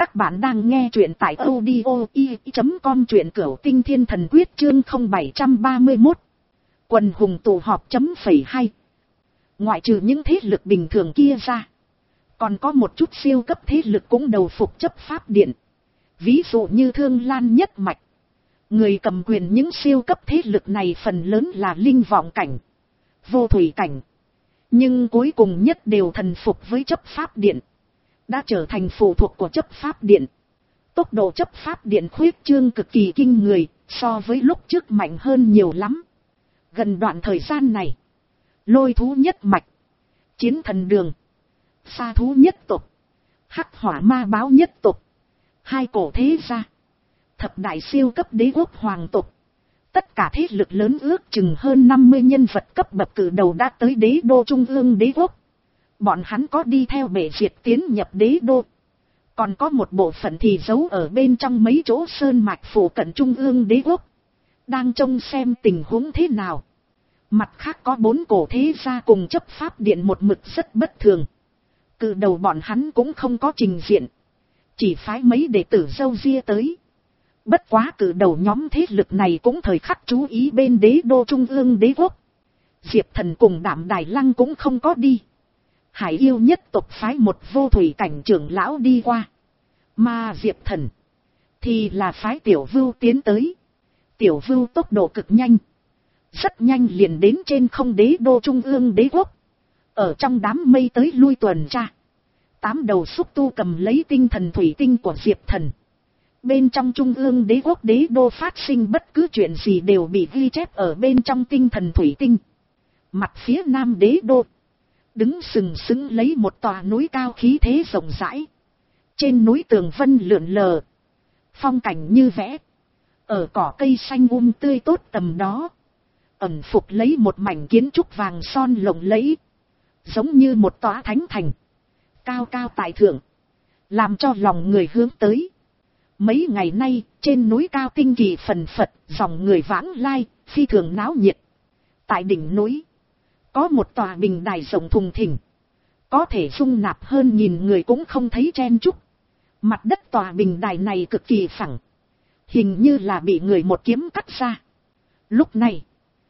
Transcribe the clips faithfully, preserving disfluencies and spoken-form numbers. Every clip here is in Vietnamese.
Các bạn đang nghe truyện tại audio i chấm com truyện cửu tinh thiên thần quyết chương không bảy ba mốt. Quần hùng tụ họp chấm phẩy hai. Ngoại trừ những thế lực bình thường kia ra, còn có một chút siêu cấp thế lực cũng đầu phục chấp pháp điện. Ví dụ như Thương Lan nhất mạch. Người cầm quyền những siêu cấp thế lực này phần lớn là linh vọng cảnh, vô thủy cảnh. Nhưng cuối cùng nhất đều thần phục với chấp pháp điện, đã trở thành phụ thuộc của chấp pháp điện. Tốc độ chấp pháp điện khuyết trương cực kỳ kinh người, so với lúc trước mạnh hơn nhiều lắm. Gần đoạn thời gian này, Lôi thú nhất mạch, Chiến thần đường, Sa thú nhất tộc, Hắc hỏa ma báo nhất tộc, hai cổ thế gia, thập đại siêu cấp đế quốc hoàng tộc, tất cả thế lực lớn ước chừng hơn năm mươi nhân vật cấp bậc cử đầu đã tới đế đô trung ương đế quốc. Bọn hắn có đi theo bệ diệt tiến nhập đế đô, còn có một bộ phận thì giấu ở bên trong mấy chỗ sơn mạch phủ cận trung ương đế quốc, đang trông xem tình huống thế nào. Mặt khác có bốn cổ thế gia cùng chấp pháp điện một mực rất bất thường. Cự đầu bọn hắn cũng không có trình diện, chỉ phái mấy đệ tử râu ria tới. Bất quá cự đầu nhóm thế lực này cũng thời khắc chú ý bên đế đô trung ương đế quốc. Diệp Thần cùng Đảm Đài Lăng cũng không có đi. Hải yêu nhất tộc phái một vô thủy cảnh trưởng lão đi qua. Mà Diệp Thần thì là phái Tiểu Vưu tiến tới. Tiểu Vưu tốc độ cực nhanh, rất nhanh liền đến trên không đế đô trung ương đế quốc. Ở trong đám mây tới lui tuần tra. Tám đầu xúc tu cầm lấy tinh thần thủy tinh của Diệp Thần. Bên trong trung ương đế quốc đế đô phát sinh bất cứ chuyện gì đều bị ghi chép ở bên trong tinh thần thủy tinh. Mặt phía nam đế đô, đứng sừng sững lấy một tòa núi cao khí thế rộng rãi. Trên núi tường vân lượn lờ, phong cảnh như vẽ. Ở cỏ cây xanh um tươi tốt tầm đó, ẩn phục lấy một mảnh kiến trúc vàng son lộng lẫy, giống như một tòa thánh thành, cao cao tại thượng, làm cho lòng người hướng tới. Mấy ngày nay, trên núi cao tinh kỳ phần phật, dòng người vãng lai, phi thường náo nhiệt. Tại đỉnh núi, có một tòa bình đài rộng thùng thình, có thể dung nạp hơn nghìn người cũng không thấy chen chúc. Mặt đất tòa bình đài này cực kỳ phẳng, hình như là bị người một kiếm cắt ra. Lúc này,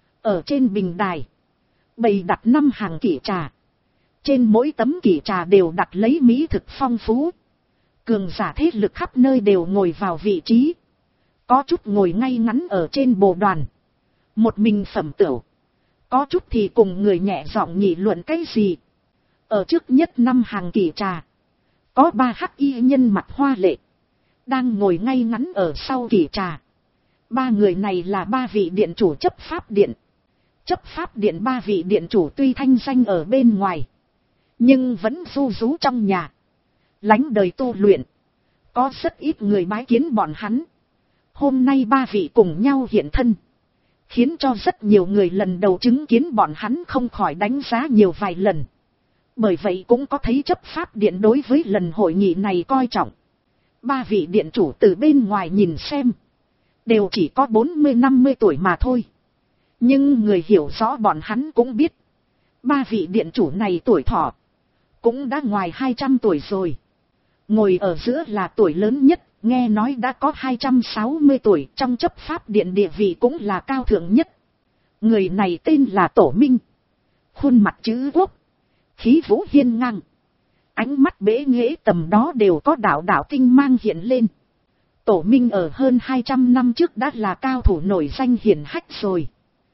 ở trên bình đài, bày đặt năm hàng kỷ trà. Trên mỗi tấm kỷ trà đều đặt lấy mỹ thực phong phú. Cường giả thế lực khắp nơi đều ngồi vào vị trí. Có chút ngồi ngay ngắn ở trên bồ đoàn, một mình phẩm tửu. Có chút thì cùng người nhẹ giọng nghị luận cái gì. Ở trước nhất năm hàng kỷ trà, có ba hắc y nhân mặt hoa lệ, đang ngồi ngay ngắn ở sau kỷ trà. Ba người này là ba vị điện chủ chấp pháp điện. Chấp pháp điện ba vị điện chủ tuy thanh danh ở bên ngoài, nhưng vẫn ru rú trong nhà, lánh đời tu luyện. Có rất ít người bái kiến bọn hắn. Hôm nay ba vị cùng nhau hiện thân, khiến cho rất nhiều người lần đầu chứng kiến bọn hắn không khỏi đánh giá nhiều vài lần. Bởi vậy cũng có thấy chấp pháp điện đối với lần hội nghị này coi trọng. Ba vị điện chủ từ bên ngoài nhìn xem, đều chỉ có bốn mươi năm mươi tuổi mà thôi. Nhưng người hiểu rõ bọn hắn cũng biết, ba vị điện chủ này tuổi thọ cũng đã ngoài hai trăm tuổi rồi. Ngồi ở giữa là tuổi lớn nhất, nghe nói đã có hai trăm sáu mươi tuổi, trong chấp pháp điện địa vị cũng là cao thượng nhất. Người này tên là Tổ Minh, khuôn mặt chữ quốc, khí vũ hiên ngang, ánh mắt bế nghễ tầm đó đều có đạo đạo tinh mang hiện lên. Tổ Minh ở hơn hai trăm năm trước đã là cao thủ nổi danh hiển hách rồi,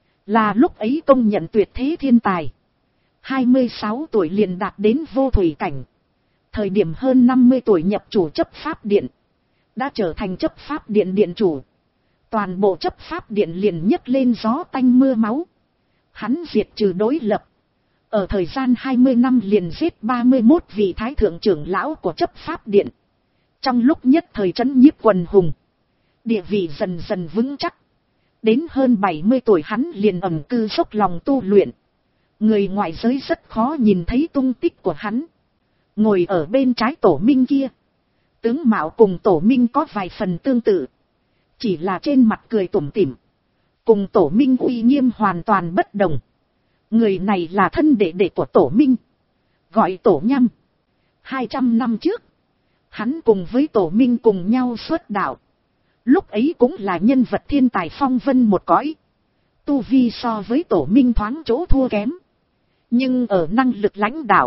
là lúc ấy công nhận tuyệt thế thiên tài. hai mươi sáu tuổi liền đạt đến vô thủy cảnh, thời điểm hơn năm mươi tuổi nhập chủ chấp pháp điện, đã trở thành chấp pháp điện điện chủ. Toàn bộ chấp pháp điện liền nhấc lên gió tanh mưa máu. Hắn diệt trừ đối lập, ở thời gian hai mươi năm liền giết ba mươi mốt vị thái thượng trưởng lão của chấp pháp điện. Trong lúc nhất thời trấn nhiếp quần hùng, địa vị dần dần vững chắc. Đến hơn bảy mươi tuổi hắn liền ẩn cư dốc lòng tu luyện, người ngoại giới rất khó nhìn thấy tung tích của hắn. Ngồi ở bên trái Tổ Minh kia, tướng mạo cùng Tổ Minh có vài phần tương tự, chỉ là trên mặt cười tủm tỉm, cùng Tổ Minh uy nghiêm hoàn toàn bất đồng. Người này là thân đệ đệ của Tổ Minh, gọi Tổ Nham. Hai trăm năm trước, Hắn cùng với tổ minh cùng nhau xuất đạo. Lúc ấy cũng là nhân vật thiên tài phong vân một cõi. Tu vi so với tổ minh thoáng chỗ thua kém. Nhưng ở năng lực lãnh đạo,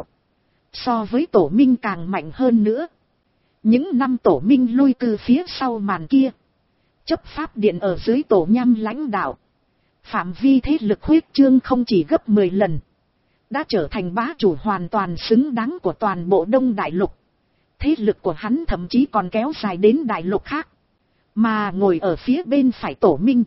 so với tổ minh càng mạnh hơn nữa. Những năm tổ minh lui cư phía sau màn kia, chấp pháp điện ở dưới tổ nham lãnh đạo, phạm vi thế lực huyết trương không chỉ gấp mười lần. Đã trở thành bá chủ hoàn toàn xứng đáng của toàn bộ Đông Đại Lục. Thế lực của hắn thậm chí còn kéo dài đến đại lục khác. Mà ngồi ở phía bên phải tổ minh,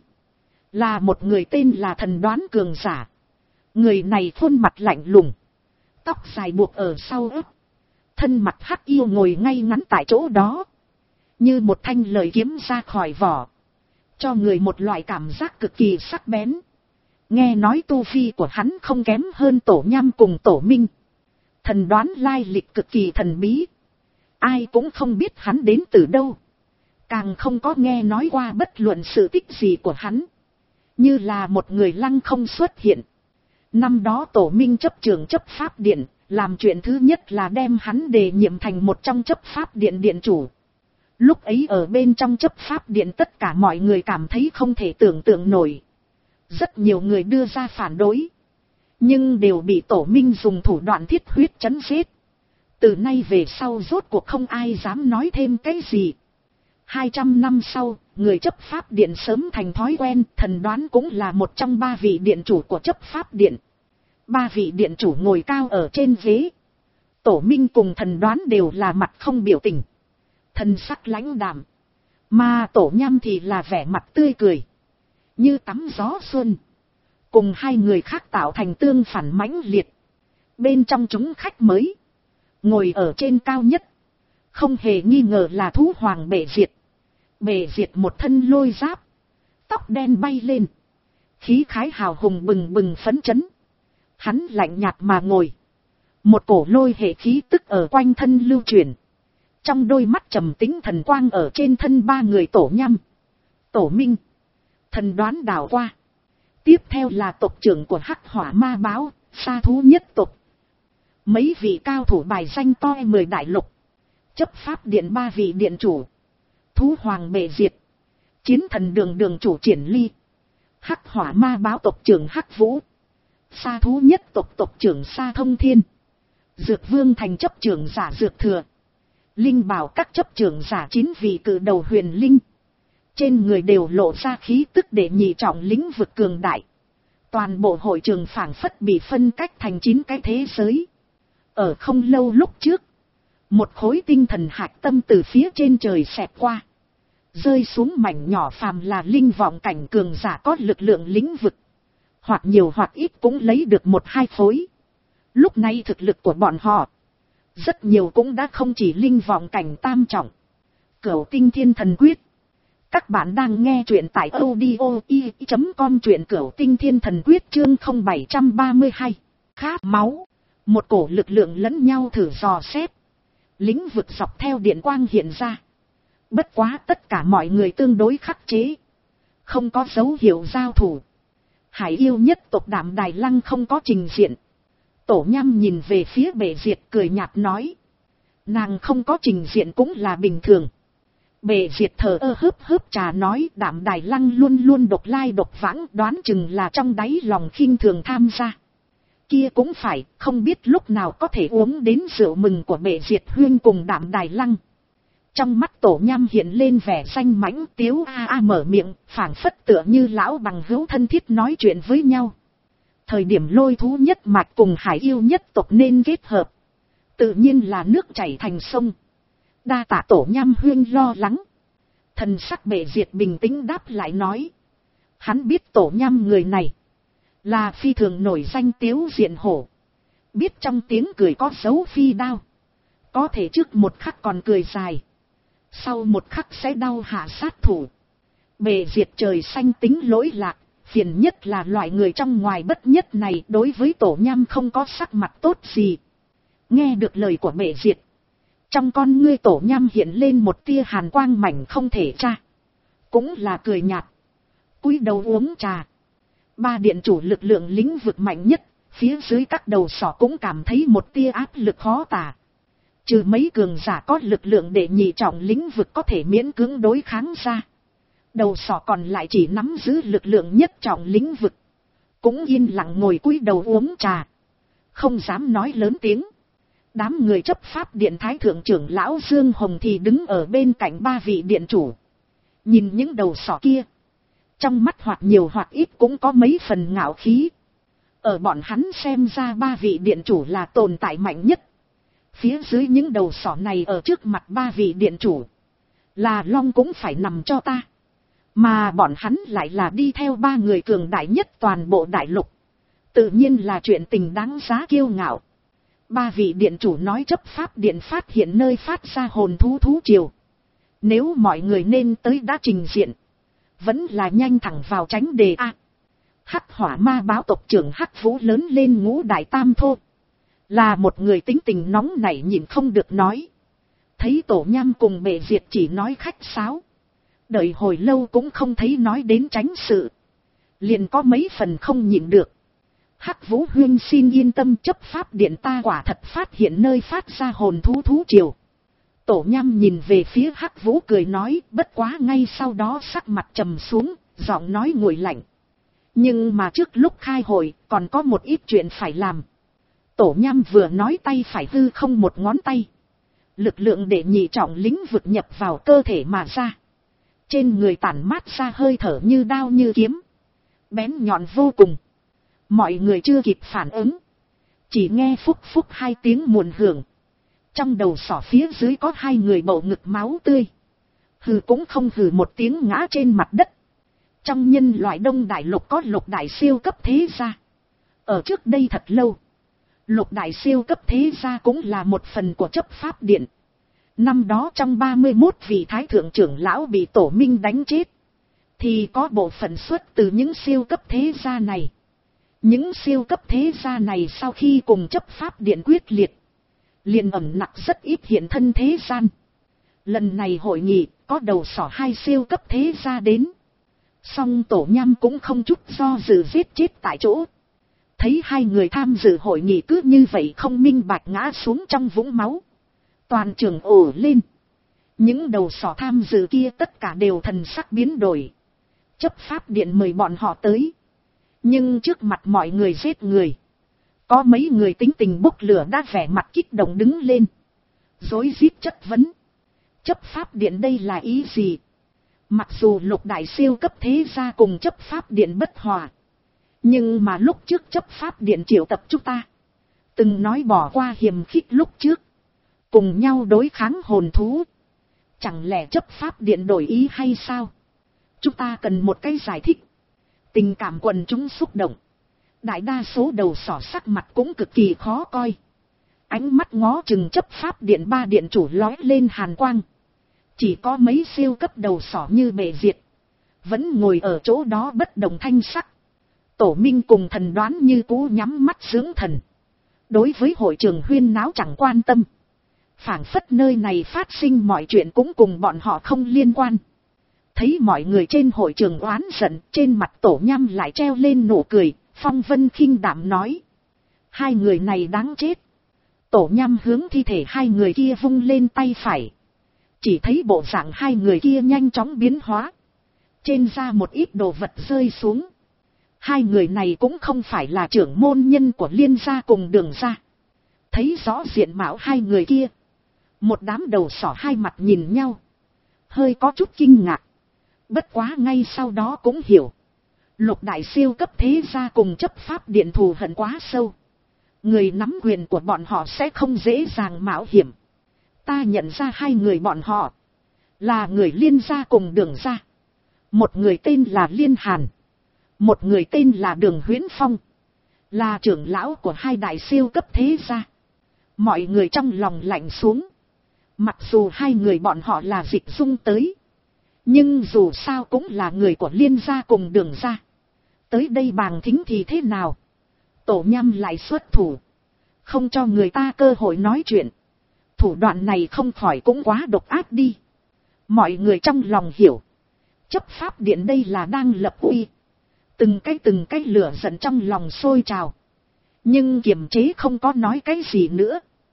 là một người tên là Thần Đoán cường giả. Người này khuôn mặt lạnh lùng, tóc dài buộc ở sau ớt, thân mặt hắc yêu ngồi ngay ngắn tại chỗ đó, như một thanh lời kiếm ra khỏi vỏ, cho người một loại cảm giác cực kỳ sắc bén. Nghe nói tu vi của hắn không kém hơn tổ nham cùng tổ minh. Thần Đoán lai lịch cực kỳ thần bí, ai cũng không biết hắn đến từ đâu, càng không có nghe nói qua bất luận sự tích gì của hắn, như là một người lăng không xuất hiện. Năm đó tổ minh chấp trưởng chấp pháp điện, làm chuyện thứ nhất là đem hắn đề nhiệm thành một trong chấp pháp điện điện chủ. Lúc ấy ở bên trong chấp pháp điện tất cả mọi người cảm thấy không thể tưởng tượng nổi. Rất nhiều người đưa ra phản đối, nhưng đều bị tổ minh dùng thủ đoạn thiết huyết trấn giết. Từ nay về sau rốt cuộc không ai dám nói thêm cái gì. Hai trăm năm sau, người chấp pháp điện sớm thành thói quen, Thần Đoán cũng là một trong ba vị điện chủ của chấp pháp điện. Ba vị điện chủ ngồi cao ở trên ghế. Tổ minh cùng Thần Đoán đều là mặt không biểu tình, thần sắc lãnh đạm. Mà tổ nham thì là vẻ mặt tươi cười, như tắm gió xuân. Cùng hai người khác tạo thành tương phản mãnh liệt. Bên trong chúng khách mới, ngồi ở trên cao nhất, không hề nghi ngờ là thú hoàng Bệ Diệt. Bệ Diệt một thân lôi giáp, tóc đen bay lên, khí khái hào hùng bừng bừng phấn chấn. Hắn lạnh nhạt mà ngồi, một cổ lôi hệ khí tức ở quanh thân lưu chuyển. Trong đôi mắt trầm tĩnh thần quang ở trên thân ba người tổ nham, tổ minh, Thần Đoán đảo qua. Tiếp theo là tộc trưởng của Hắc Hỏa Ma Báo, Sa Thú nhất tộc. Mấy vị cao thủ bài danh to mười đại lục. Chấp pháp điện ba vị điện chủ, thú hoàng Bệ Diệt, chiến thần đường đường chủ Triển Ly, Hắc Hỏa Ma Báo tộc trưởng Hắc Vũ, Sa Thú nhất tộc tộc trưởng Sa Thông Thiên, Dược Vương thành chấp trưởng giả Dược Thừa, Linh Bảo các chấp trưởng giả chín vị cự đầu Huyền Linh. Trên người đều lộ ra khí tức để nhị trọng lĩnh vực cường đại. Toàn bộ hội trường phảng phất bị phân cách thành chín cái thế giới. Ở không lâu lúc trước, một khối tinh thần hạch tâm từ phía trên trời xẹt qua, rơi xuống mảnh nhỏ phàm là linh vọng cảnh cường giả có lực lượng lĩnh vực, hoặc nhiều hoặc ít cũng lấy được một hai khối. Lúc này thực lực của bọn họ, rất nhiều cũng đã không chỉ linh vọng cảnh tam trọng. Cửu Tinh Thiên Thần Quyết. Các bạn đang nghe truyện tại audio i chấm com, truyện Cửu Tinh Thiên Thần Quyết chương không bảy ba hai. Khát máu. Một cổ lực lượng lẫn nhau thử dò xét. Lĩnh vực dọc theo điện quang hiện ra. Bất quá tất cả mọi người tương đối khắc chế, không có dấu hiệu giao thủ. Hải yêu nhất tộc Đạm Đài Lăng không có trình diện. Tổ nham nhìn về phía Bệ Diệt cười nhạt nói, nàng không có trình diện cũng là bình thường. Bệ Diệt thờ ơ hớp hớp trà nói, Đạm Đài Lăng luôn luôn độc lai độc vãng, đoán chừng là trong đáy lòng khinh thường tham gia. Kia cũng phải, không biết lúc nào có thể uống đến rượu mừng của Bệ Diệt huyên cùng Đạm Đài Lăng. Trong mắt tổ nham hiện lên vẻ danh mãnh, tiếu a a mở miệng, phảng phất tựa như lão bằng hữu thân thiết nói chuyện với nhau. Thời điểm lôi thú nhất mạch cùng hải yêu nhất tộc nên kết hợp, tự nhiên là nước chảy thành sông. Đa tạ tổ nham huyên lo lắng. Thần sắc Bệ Diệt bình tĩnh đáp lại nói, hắn biết tổ nham người này là phi thường nổi danh tiếu diện hổ, biết trong tiếng cười có dấu phi đao, có thể trước một khắc còn cười dài, sau một khắc sẽ đau hạ sát thủ. Bệ Diệt trời xanh tính lỗi lạc, phiền nhất là loại người trong ngoài bất nhất này đối với tổ nham không có sắc mặt tốt gì. Nghe được lời của Bệ Diệt, trong con ngươi tổ nham hiện lên một tia hàn quang mảnh không thể tra, cũng là cười nhạt, cúi đầu uống trà. Ba điện chủ lực lượng lĩnh vực mạnh nhất, phía dưới các đầu sỏ cũng cảm thấy một tia áp lực khó tả. Trừ mấy cường giả có lực lượng để nhị trọng lĩnh vực có thể miễn cưỡng đối kháng ra. Đầu sỏ còn lại chỉ nắm giữ lực lượng nhất trọng lĩnh vực. Cũng yên lặng ngồi cúi đầu uống trà. Không dám nói lớn tiếng. Đám người chấp pháp điện thái thượng trưởng lão Dương Hồng thì đứng ở bên cạnh ba vị điện chủ. Nhìn những đầu sỏ kia. Trong mắt hoặc nhiều hoặc ít cũng có mấy phần ngạo khí. Ở bọn hắn xem ra ba vị điện chủ là tồn tại mạnh nhất. Phía dưới những đầu sỏ này ở trước mặt ba vị điện chủ. Là long cũng phải nằm cho ta. Mà bọn hắn lại là đi theo ba người cường đại nhất toàn bộ đại lục. Tự nhiên là chuyện tình đáng giá kiêu ngạo. Ba vị điện chủ nói chấp pháp điện phát hiện nơi phát ra hồn thú thú triều. Nếu mọi người nên tới đã trình diện. Vẫn là nhanh thẳng vào tránh đề A. Hắc hỏa ma báo tộc trưởng Hắc Vũ lớn lên ngũ đại tam thô. Là một người tính tình nóng nảy nhìn không được nói. Thấy tổ nham cùng bệ diệt chỉ nói khách sáo. Đợi hồi lâu cũng không thấy nói đến tránh sự. Liền có mấy phần không nhịn được. Hắc Vũ huynh xin yên tâm, chấp pháp điện ta quả thật phát hiện nơi phát ra hồn thú thú triều. Tổ nham nhìn về phía Hắc Vũ cười nói, bất quá ngay sau đó sắc mặt trầm xuống, giọng nói nguội lạnh. Nhưng mà trước lúc khai hội còn có một ít chuyện phải làm. Tổ nham vừa nói tay phải hư không một ngón tay. Lực lượng để nhị trọng lĩnh vực nhập vào cơ thể mà ra. Trên người tản mát ra hơi thở như đao như kiếm. Bén nhọn vô cùng. Mọi người chưa kịp phản ứng. Chỉ nghe phúc phúc hai tiếng muộn hưởng. Trong đầu sỏ phía dưới có hai người bầu ngực máu tươi. Hừ cũng không hừ một tiếng ngã trên mặt đất. Trong nhân loại Đông Đại Lục có lục đại siêu cấp thế gia. Ở trước đây thật lâu. Lục đại siêu cấp thế gia cũng là một phần của chấp pháp điện. Năm đó trong ba mươi mốt vị thái thượng trưởng lão bị tổ minh đánh chết. Thì có bộ phận xuất từ những siêu cấp thế gia này. Những siêu cấp thế gia này sau khi cùng chấp pháp điện quyết liệt. Liền ẩn nặc rất ít hiện thân thế gian. Lần này hội nghị có đầu sỏ hai siêu cấp thế gia đến. Song tổ nham cũng không chút do dự giết chết tại chỗ. Thấy hai người tham dự hội nghị cứ như vậy không minh bạch ngã xuống trong vũng máu. Toàn trường ồ lên. Những đầu sỏ tham dự kia tất cả đều thần sắc biến đổi. Chấp pháp điện mời bọn họ tới. Nhưng trước mặt mọi người giết người. Có mấy người tính tình bốc lửa đã vẻ mặt kích động đứng lên. Rối rít chất vấn. Chấp pháp điện đây là ý gì? Mặc dù lục đại siêu cấp thế gia cùng chấp pháp điện bất hòa. Nhưng mà lúc trước chấp pháp điện triệu tập chúng ta. Từng nói bỏ qua hiềm khích lúc trước. Cùng nhau đối kháng hồn thú. Chẳng lẽ chấp pháp điện đổi ý hay sao? Chúng ta cần một cái giải thích. Tình cảm quần chúng xúc động. Đại đa số đầu sỏ sắc mặt cũng cực kỳ khó coi. Ánh mắt ngó chừng chấp pháp điện ba điện chủ lói lên hàn quang. Chỉ có mấy siêu cấp đầu sỏ như bệ diệt. Vẫn ngồi ở chỗ đó bất động thanh sắc. Tổ minh cùng thần đoán như cũ nhắm mắt dưỡng thần. Đối với hội trường huyên náo chẳng quan tâm. Phảng phất nơi này phát sinh mọi chuyện cũng cùng bọn họ không liên quan. Thấy mọi người trên hội trường oán giận, trên mặt tổ nham lại treo lên nụ cười, phong vân khinh đảm nói. Hai người này đáng chết. Tổ nham hướng thi thể hai người kia vung lên tay phải. Chỉ thấy bộ dạng hai người kia nhanh chóng biến hóa. Trên da một ít đồ vật rơi xuống. Hai người này cũng không phải là trưởng môn nhân của Liên gia cùng Đường gia. Thấy rõ diện mạo hai người kia. Một đám đầu sỏ hai mặt nhìn nhau. Hơi có chút kinh ngạc. Bất quá ngay sau đó cũng hiểu. Lục đại siêu cấp thế gia cùng chấp pháp điện thù hận quá sâu. Người nắm quyền của bọn họ sẽ không dễ dàng mạo hiểm. Ta nhận ra hai người bọn họ. Là người Liên gia cùng Đường gia. Một người tên là Liên Hàn. Một người tên là Đường Huyễn Phong. Là trưởng lão của hai đại siêu cấp thế gia. Mọi người trong lòng lạnh xuống. Mặc dù hai người bọn họ là dịch dung tới. Nhưng dù sao cũng là người của Liên gia cùng Đường gia. Tới đây bàng thính thì thế nào? Tổ nham lại xuất thủ. Không cho người ta cơ hội nói chuyện. Thủ đoạn này không khỏi cũng quá độc ác đi. Mọi người trong lòng hiểu. Chấp pháp điện đây là đang lập uy. Từng cái từng cái lửa giận trong lòng sôi trào. Nhưng kiềm chế không có nói cái gì nữa.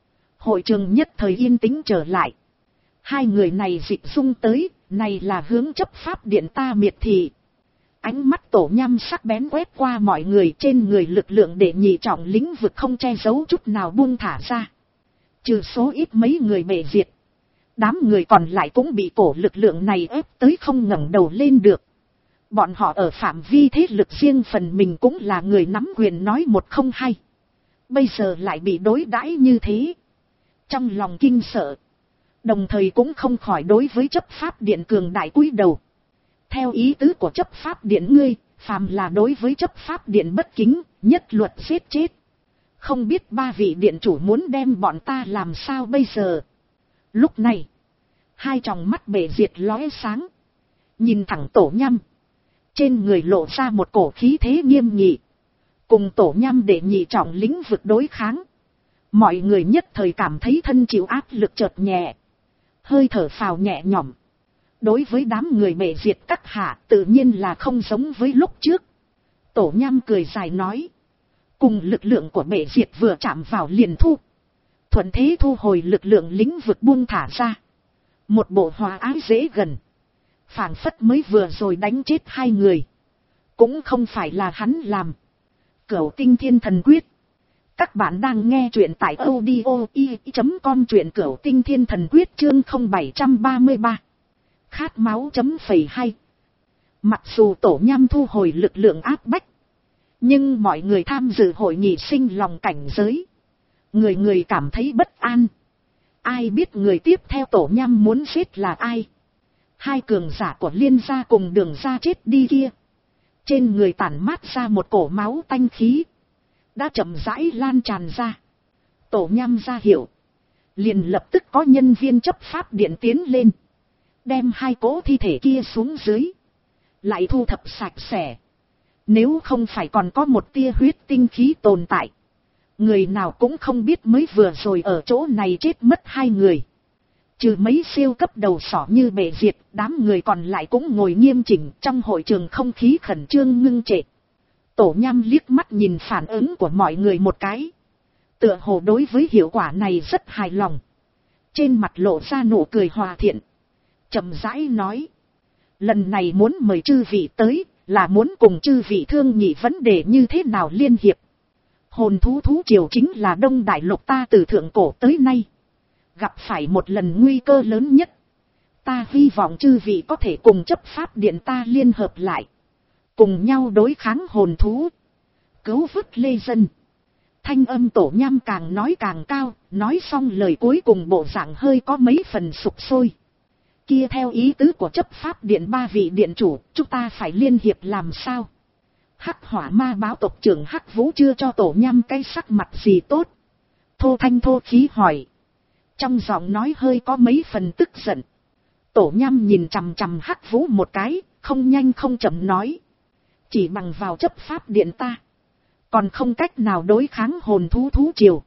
Hội trường nhất thời yên tĩnh trở lại. Hai người này dịch dung tới, này là hướng chấp pháp điện ta miệt thị. Ánh mắt Tổ Nham sắc bén quét qua mọi người, trên người lực lượng để nhị trọng lĩnh vực không che giấu chút nào buông thả ra. Trừ số ít mấy người bệ diệt, đám người còn lại cũng bị cổ lực lượng này ép tới không ngẩng đầu lên được. Bọn họ ở phạm vi thế lực riêng phần mình cũng là người nắm quyền nói một không hay. Bây giờ lại bị đối đãi như thế. Trong lòng kinh sợ. Đồng thời cũng không khỏi đối với chấp pháp điện cường đại cúi đầu. Theo ý tứ của chấp pháp điện ngươi, phàm là đối với chấp pháp điện bất kính, nhất luật giết chết. Không biết ba vị điện chủ muốn đem bọn ta làm sao bây giờ. Lúc này, hai tròng mắt bể diệt lóe sáng. Nhìn thẳng Tổ Nham. Trên người lộ ra một cổ khí thế nghiêm nghị. Cùng Tổ Nham để nhị trọng lĩnh vực đối kháng. Mọi người nhất thời cảm thấy thân chịu áp lực chợt nhẹ. Hơi thở phào nhẹ nhõm. Đối với đám người bệ diệt các hạ tự nhiên là không giống với lúc trước. Tổ Nham cười dài nói. Cùng lực lượng của bệ diệt vừa chạm vào liền thu. Thuận thế thu hồi lực lượng lĩnh vực buông thả ra. Một bộ hòa ái dễ gần. Phảng phất mới vừa rồi đánh chết hai người. Cũng không phải là hắn làm. Cửu Tinh Thiên Thần Quyết. Các bạn đang nghe truyện tại audio i chấm com, truyện Cửu Tinh Thiên Thần Quyết chương không bảy ba ba. Khát máu chấm phẩy hay. Mặc dù Tổ Nham thu hồi lực lượng áp bách. Nhưng mọi người tham dự hội nghị sinh lòng cảnh giới. Người người cảm thấy bất an. Ai biết người tiếp theo Tổ Nham muốn giết là ai. Hai cường giả của Liên gia cùng Đường gia chết đi kia. Trên người tản mát ra một cổ máu tanh khí. Đã chậm rãi lan tràn ra. Tổ Nham ra hiệu. Liền lập tức có nhân viên chấp pháp điện tiến lên. Đem hai cỗ thi thể kia xuống dưới. Lại thu thập sạch sẽ. Nếu không phải còn có một tia huyết tinh khí tồn tại. Người nào cũng không biết mới vừa rồi ở chỗ này chết mất hai người. Trừ mấy siêu cấp đầu sỏ như bệ diệt, đám người còn lại cũng ngồi nghiêm chỉnh, trong hội trường không khí khẩn trương ngưng trệ. Tổ Nham liếc mắt nhìn phản ứng của mọi người một cái. Tựa hồ đối với hiệu quả này rất hài lòng. Trên mặt lộ ra nụ cười hòa thiện. Chậm rãi nói. Lần này muốn mời chư vị tới, là muốn cùng chư vị thương nghị vấn đề như thế nào liên hiệp. Hồn thú thú triều chính là Đông Đại Lục ta từ thượng cổ tới nay. Gặp phải một lần nguy cơ lớn nhất. Ta hy vọng chư vị có thể cùng chấp pháp điện ta liên hợp lại. Cùng nhau đối kháng hồn thú. Cứu vớt lê dân. Thanh âm Tổ Nham càng nói càng cao. Nói xong lời cuối cùng bộ dạng hơi có mấy phần sục sôi. Kia theo ý tứ của chấp pháp điện ba vị điện chủ. Chúng ta phải liên hiệp làm sao? Hắc Hỏa Ma báo tộc trưởng Hắc Vũ chưa cho Tổ Nham cái sắc mặt gì tốt. Thô thanh thô khí hỏi. Trong giọng nói hơi có mấy phần tức giận. Tổ Nham nhìn chằm chằm Hắc Vũ một cái, không nhanh không chậm nói. Chỉ bằng vào chấp pháp điện ta. Còn không cách nào đối kháng hồn thú thú triều.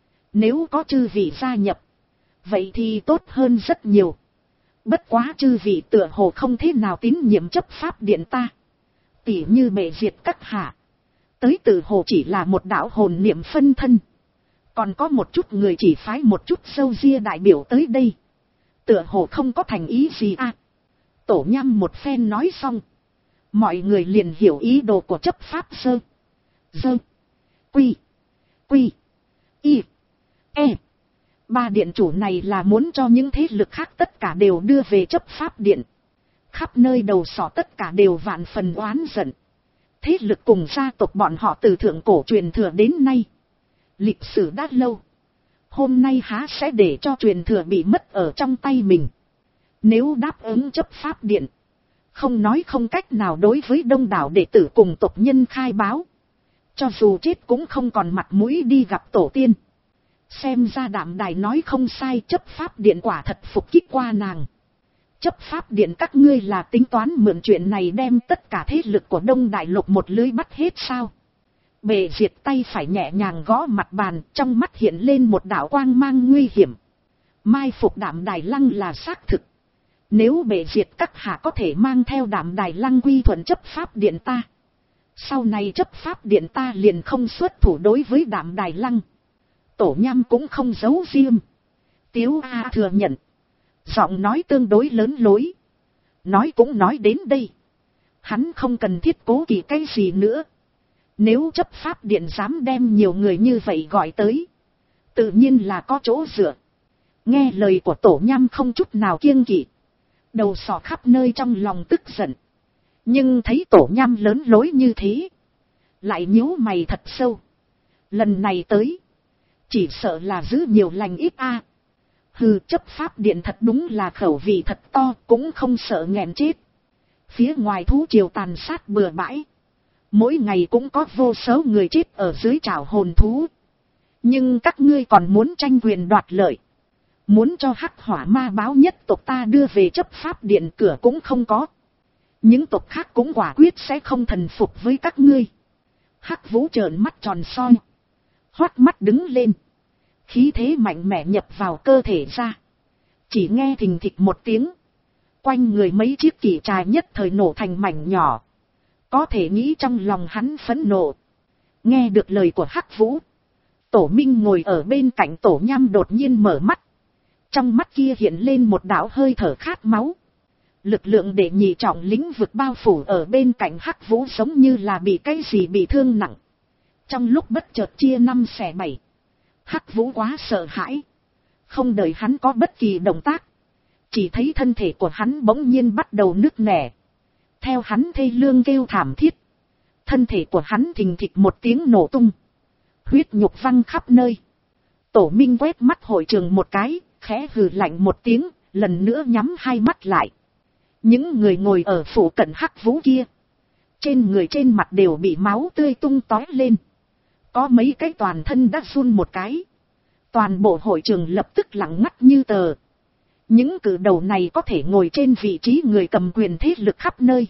Nếu có chư vị gia nhập. Vậy thì tốt hơn rất nhiều. Bất quá chư vị tựa hồ không thế nào tín nhiệm chấp pháp điện ta. Tỉ như bệ diệt các hạ. Tới từ hồ chỉ là một đạo hồn niệm phân thân. Còn có một chút người chỉ phái một chút sâu ria đại biểu tới đây. Tựa hồ không có thành ý gì à. Tổ Nham một phen nói xong. Mọi người liền hiểu ý đồ của chấp pháp sơ. Dơ. Quy. Quy. Y. E. Ba điện chủ này là muốn cho những thế lực khác tất cả đều đưa về chấp pháp điện. Khắp nơi đầu sỏ tất cả đều vạn phần oán giận. Thế lực cùng gia tộc bọn họ từ thượng cổ truyền thừa đến nay. Lịch sử đã lâu. Hôm nay há sẽ để cho truyền thừa bị mất ở trong tay mình. Nếu đáp ứng chấp pháp điện. Không nói không cách nào đối với đông đảo đệ tử cùng tộc nhân khai báo. Cho dù chết cũng không còn mặt mũi đi gặp tổ tiên. Xem ra Đạm Đài nói không sai, chấp pháp điện quả thật phục kích qua nàng. Chấp pháp điện các ngươi là tính toán mượn chuyện này đem tất cả thế lực của Đông Đại Lục một lưới bắt hết sao? Bệ diệt tay phải nhẹ nhàng gõ mặt bàn, trong mắt hiện lên một đạo quang mang nguy hiểm. Mai phục Đạm Đài Lăng là xác thực. Nếu bệ diệt các hạ có thể mang theo Đạm Đài Lăng quy thuận chấp pháp điện ta. Sau này chấp pháp điện ta liền không xuất thủ đối với Đạm Đài Lăng. Tổ Nham cũng không giấu riêng. Tiếu A thừa nhận. Giọng nói tương đối lớn lối. Nói cũng nói đến đây. Hắn không cần thiết cố kỵ cái gì nữa. Nếu chấp pháp điện dám đem nhiều người như vậy gọi tới. Tự nhiên là có chỗ dựa. Nghe lời của tổ nham không chút nào kiêng kỵ. Đầu sọ khắp nơi trong lòng tức giận. Nhưng thấy tổ nham lớn lối như thế. Lại nhíu mày thật sâu. Lần này tới. Chỉ sợ là giữ nhiều lành ít a. Hừ, chấp pháp điện thật đúng là khẩu vị thật to, cũng không sợ nghẹn chết. Phía ngoài thú triều tàn sát bừa bãi. Mỗi ngày cũng có vô số người chết ở dưới trảo hồn thú. Nhưng các ngươi còn muốn tranh quyền đoạt lợi. Muốn cho hắc hỏa ma báo nhất tộc ta đưa về chấp pháp điện, cửa cũng không có. Những tộc khác cũng quả quyết sẽ không thần phục với các ngươi. Hắc Vũ trợn mắt tròn soi. Hoắt mắt đứng lên. Khí thế mạnh mẽ nhập vào cơ thể ra. Chỉ nghe thình thịch một tiếng. Quanh người mấy chiếc kỷ trà nhất thời nổ thành mảnh nhỏ. Có thể nghĩ trong lòng hắn phẫn nộ. Nghe được lời của Hắc Vũ. Tổ Minh ngồi ở bên cạnh tổ nham đột nhiên mở mắt. Trong mắt kia hiện lên một đạo hơi thở khát máu. Lực lượng để nhị trọng lĩnh vực bao phủ ở bên cạnh Hắc Vũ giống như là bị cái gì bị thương nặng. Trong lúc bất chợt chia năm xẻ bảy. Hắc Vũ quá sợ hãi. Không đợi hắn có bất kỳ động tác. Chỉ thấy thân thể của hắn bỗng nhiên bắt đầu nứt nẻ. Theo hắn thê lương kêu thảm thiết. Thân thể của hắn thình thịch một tiếng nổ tung. Huyết nhục văng khắp nơi. Tổ Minh quét mắt hội trường một cái, khẽ hừ lạnh một tiếng, lần nữa nhắm hai mắt lại. Những người ngồi ở phủ cận Hắc Vũ kia. Trên người trên mặt đều bị máu tươi tung tói lên. Có mấy cái toàn thân đã run một cái. Toàn bộ hội trường lập tức lặng ngắt như tờ. Những cử đầu này có thể ngồi trên vị trí người cầm quyền thế lực khắp nơi.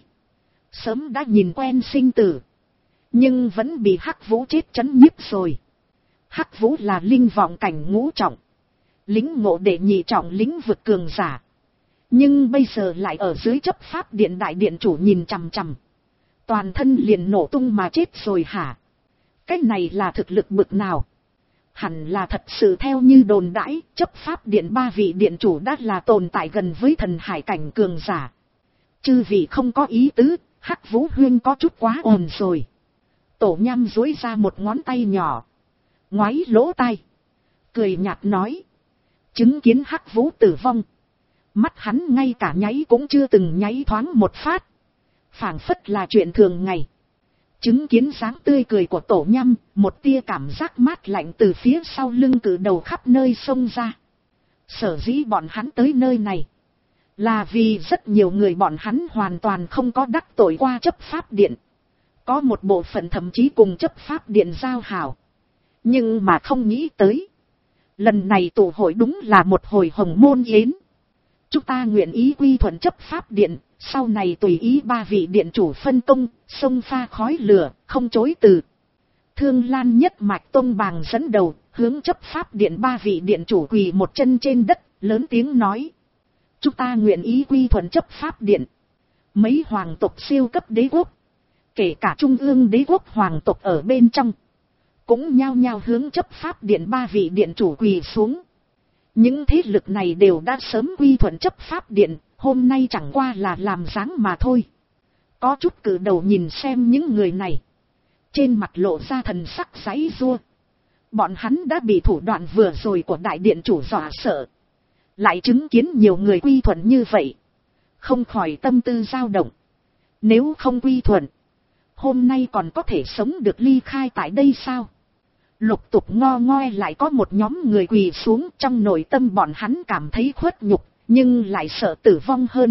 Sớm đã nhìn quen sinh tử. Nhưng vẫn bị Hắc Vũ chết chấn nhiếp rồi. Hắc Vũ là linh vọng cảnh ngũ trọng. Lĩnh ngộ đệ nhị trọng lĩnh vực cường giả. Nhưng bây giờ lại ở dưới chấp pháp điện đại điện chủ nhìn chằm chằm. Toàn thân liền nổ tung mà chết rồi hả? Cái này là thực lực bực nào? Hẳn là thật sự theo như đồn đãi, chấp pháp điện ba vị điện chủ đã là tồn tại gần với thần hải cảnh cường giả. Chư vị không có ý tứ, Hắc Vũ huyên có chút quá ồn rồi. Tổ nham duỗi ra một ngón tay nhỏ. Ngoáy lỗ tai. Cười nhạt nói. Chứng kiến Hắc Vũ tử vong. Mắt hắn ngay cả nháy cũng chưa từng nháy thoáng một phát. Phảng phất là chuyện thường ngày. Chứng kiến dáng tươi cười của tổ nham, một tia cảm giác mát lạnh từ phía sau lưng cử đầu khắp nơi xông ra. Sở dĩ bọn hắn tới nơi này. Là vì rất nhiều người bọn hắn hoàn toàn không có đắc tội qua chấp pháp điện. Có một bộ phận thậm chí cùng chấp pháp điện giao hảo. Nhưng mà không nghĩ tới. Lần này tụ hội đúng là một hồi hồng môn yến. Chúng ta nguyện ý quy thuận chấp pháp điện, sau này tùy ý ba vị điện chủ phân công, xông pha khói lửa, không chối từ. Thương Lan nhất mạch tông bàng dẫn đầu, hướng chấp pháp điện ba vị điện chủ quỳ một chân trên đất, lớn tiếng nói. Chúng ta nguyện ý quy thuận chấp pháp điện. Mấy hoàng tộc siêu cấp đế quốc, kể cả trung ương đế quốc hoàng tộc ở bên trong, cũng nhao nhao hướng chấp pháp điện ba vị điện chủ quỳ xuống. Những thế lực này đều đã sớm quy thuận chấp pháp điện, hôm nay chẳng qua là làm dáng mà thôi. Có chút cử đầu nhìn xem những người này. Trên mặt lộ ra thần sắc giãy giụa. Bọn hắn đã bị thủ đoạn vừa rồi của đại điện chủ dọa sợ. Lại chứng kiến nhiều người quy thuận như vậy. Không khỏi tâm tư dao động. Nếu không quy thuận, hôm nay còn có thể sống được ly khai tại đây sao? Lục tục ngo ngoe lại có một nhóm người quỳ xuống, trong nội tâm bọn hắn cảm thấy khuất nhục, nhưng lại sợ tử vong hơn.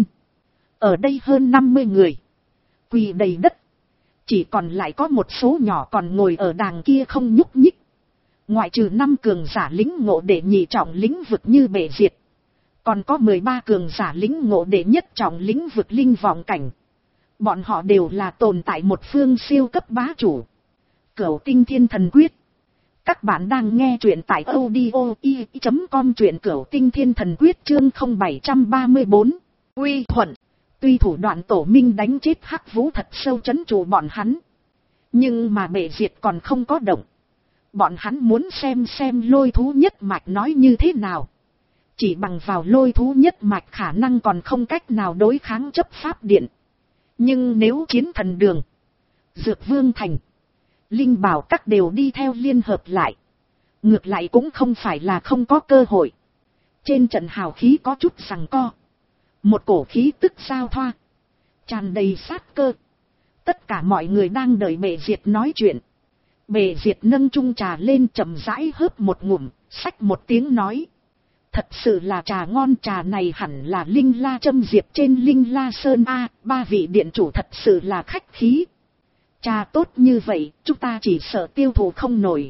Ở đây hơn năm mươi người. Quỳ đầy đất. Chỉ còn lại có một số nhỏ còn ngồi ở đàng kia không nhúc nhích. Ngoại trừ năm cường giả lĩnh ngộ để nhị trọng lĩnh vực như bể diệt. Còn có mười ba cường giả lĩnh ngộ để nhất trọng lĩnh vực linh vọng cảnh. Bọn họ đều là tồn tại một phương siêu cấp bá chủ. Cửu Tinh Thiên Thần Quyết. Các bạn đang nghe truyện tại audio i chấm com, truyện Cửu Tinh Thiên Thần Quyết chương không bảy ba bốn. Quy thuận. Tuy thủ đoạn tổ minh đánh chết Hắc Vũ thật sâu chấn trụ bọn hắn. Nhưng mà bệ diệt còn không có động. Bọn hắn muốn xem xem lôi thú nhất mạch nói như thế nào. chỉ bằng vào lôi thú nhất mạch khả năng còn không cách nào đối kháng chấp pháp điện. Nhưng nếu chiến thần đường, Dược Vương Thành, Linh Bảo các đều đi theo liên hợp lại, ngược lại cũng không phải là không có cơ hội. Trên trận hào khí có chút giằng co, một cổ khí tức giao thoa, tràn đầy sát cơ. Tất cả mọi người đang đợi Bệ Diệt nói chuyện. Bệ Diệt nâng chung trà lên chậm rãi hớp một ngụm, xách một tiếng nói: thật sự là trà ngon, trà này hẳn là Linh La châm diệp trên Linh La Sơn A, ba vị điện chủ thật sự là khách khí. Trà tốt như vậy, chúng ta chỉ sợ tiêu thụ không nổi.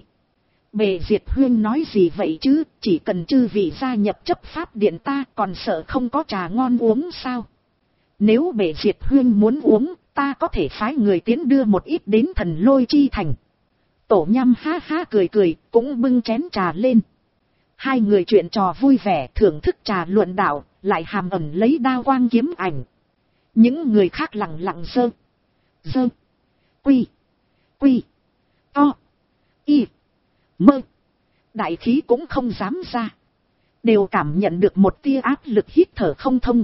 Bệ Diệt huyên nói gì vậy chứ, chỉ cần chư vị gia nhập chấp pháp điện ta còn sợ không có trà ngon uống sao? Nếu Bệ Diệt huyên muốn uống, ta có thể phái người tiến đưa một ít đến Thần Lôi Chi Thành. Tổ Nham ha ha cười cười, cũng bưng chén trà lên. Hai người chuyện trò vui vẻ, thưởng thức trà luận đạo, lại hàm ẩn lấy đao quang kiếm ảnh. Những người khác lặng lặng dơ, dơ, quy, quy, to, y, mơ. Đại khí cũng không dám ra, đều cảm nhận được một tia áp lực hít thở không thông.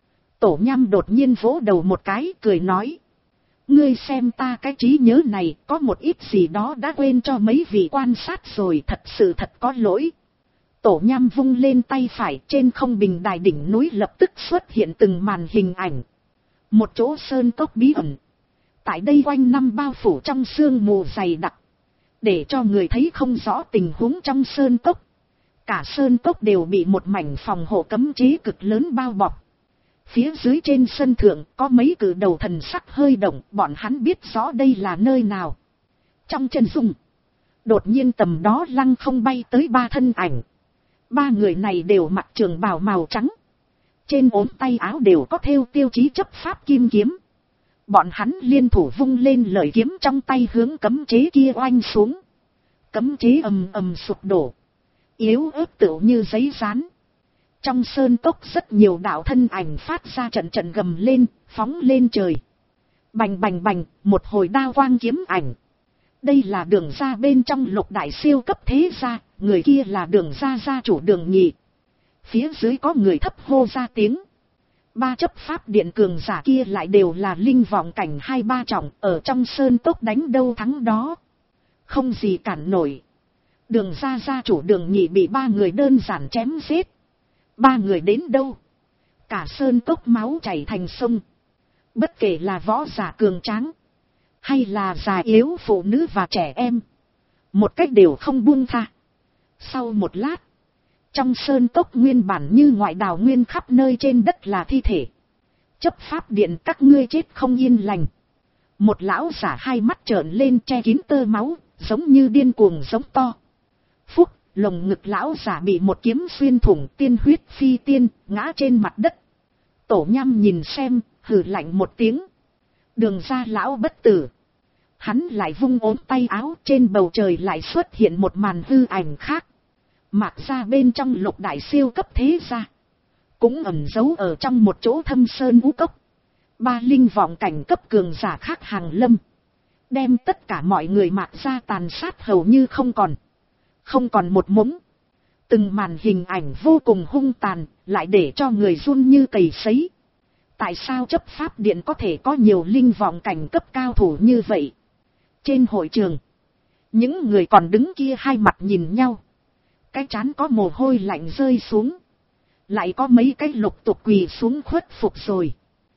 Tổ Nham đột nhiên vỗ đầu một cái, cười nói: ngươi xem ta cái trí nhớ này, có một ít gì đó đã quên cho mấy vị quan sát rồi, thật sự thật có lỗi. Tổ Nham vung lên tay phải, trên không bình đài đỉnh núi lập tức xuất hiện từng màn hình ảnh. Một chỗ sơn cốc bí ẩn, tại đây quanh năm bao phủ trong sương mù dày đặc, để cho người thấy không rõ tình huống trong sơn cốc. Cả sơn cốc đều bị một mảnh phòng hộ cấm chế cực lớn bao bọc. Phía dưới trên sân thượng có mấy cử đầu thần sắc hơi động, bọn hắn biết rõ đây là nơi nào. Trong chân dung, đột nhiên tầm đó lăng không bay tới ba thân ảnh. Ba người này đều mặc trường bào màu trắng, trên ốm tay áo đều có thêu tiêu chí chấp pháp kim kiếm. Bọn hắn liên thủ vung lên lợi kiếm trong tay hướng cấm chế kia oanh xuống. Cấm chế ầm ầm sụp đổ, yếu ớt tựu như giấy rán. Trong sơn cốc rất nhiều đạo thân ảnh phát ra trận trận gầm lên, phóng lên trời. Bành bành bành, một hồi đao quang kiếm ảnh. Đây là Đường gia bên trong Lục đại siêu cấp thế gia, người kia là Đường gia gia chủ Đường Nhị. Phía dưới có người thấp hô ra tiếng. Ba chấp pháp điện cường giả kia lại đều là linh vọng cảnh hai ba trọng, ở trong sơn cốc đánh đâu thắng đó, không gì cản nổi. Đường gia gia chủ Đường Nhị bị ba người đơn giản chém giết. Ba người đến đâu, cả sơn cốc máu chảy thành sông. Bất kể là võ giả cường tráng, hay là già yếu phụ nữ và trẻ em, một cách đều không buông tha. Sau một lát, trong sơn cốc nguyên bản như ngoại đào nguyên khắp nơi trên đất là thi thể. Chấp pháp điện các ngươi chết không yên lành. Một lão giả hai mắt trợn lên che kín tơ máu, giống như điên cuồng giống to. Phúc, lồng ngực lão giả bị một kiếm xuyên thủng, tiên huyết phi tiên, ngã trên mặt đất. Tổ Nham nhìn xem, hừ lạnh một tiếng. Đường gia lão bất tử. Hắn lại vung ốm tay áo, trên bầu trời lại xuất hiện một màn hư ảnh khác. Mạc gia bên trong Lục đại siêu cấp thế gia, cũng ẩn giấu ở trong một chỗ thâm sơn u cốc. Ba linh vọng cảnh cấp cường giả khác hàng lâm, đem tất cả mọi người Mạc gia tàn sát hầu như không còn. Không còn một mống. Từng màn hình ảnh vô cùng hung tàn, lại để cho người run như cầy sấy. Tại sao chấp pháp điện có thể có nhiều linh vọng cảnh cấp cao thủ như vậy? Trên hội trường, những người còn đứng kia hai mặt nhìn nhau. Cái trán có mồ hôi lạnh rơi xuống. Lại có mấy cái lục tục quỳ xuống khuất phục rồi.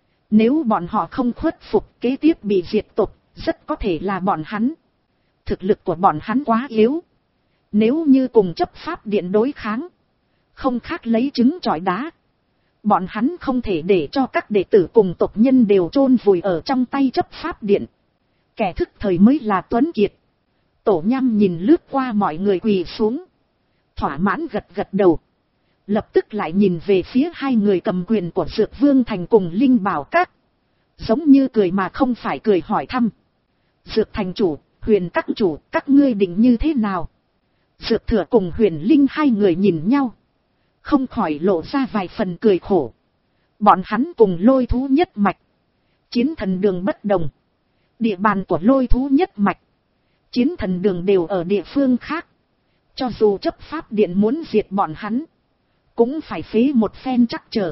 Nếu bọn họ không khuất phục, kế tiếp bị diệt tộc, rất có thể là bọn hắn. Thực lực của bọn hắn quá yếu. Nếu như cùng chấp pháp điện đối kháng, không khác lấy trứng trọi đá. Bọn hắn không thể để cho các đệ tử cùng tộc nhân đều chôn vùi ở trong tay chấp pháp điện. Kẻ thức thời mới là tuấn kiệt. Tổ Nham nhìn lướt qua mọi người quỳ xuống, thỏa mãn gật gật đầu. Lập tức lại nhìn về phía hai người cầm quyền của Dược Vương Thành cùng Linh Bảo Các, giống như cười mà không phải cười hỏi thăm. Dược Thành chủ, Huyền các chủ, các ngươi định như thế nào? Dược Thừa cùng Huyền Linh hai người nhìn nhau, không khỏi lộ ra vài phần cười khổ. Bọn hắn cùng Lôi thú nhất mạch, Chiến thần đường bất đồng. Địa bàn của Lôi thú nhất mạch, Chiến thần đường đều ở địa phương khác. Cho dù chấp pháp điện muốn diệt bọn hắn, cũng phải phế một phen chắc trở.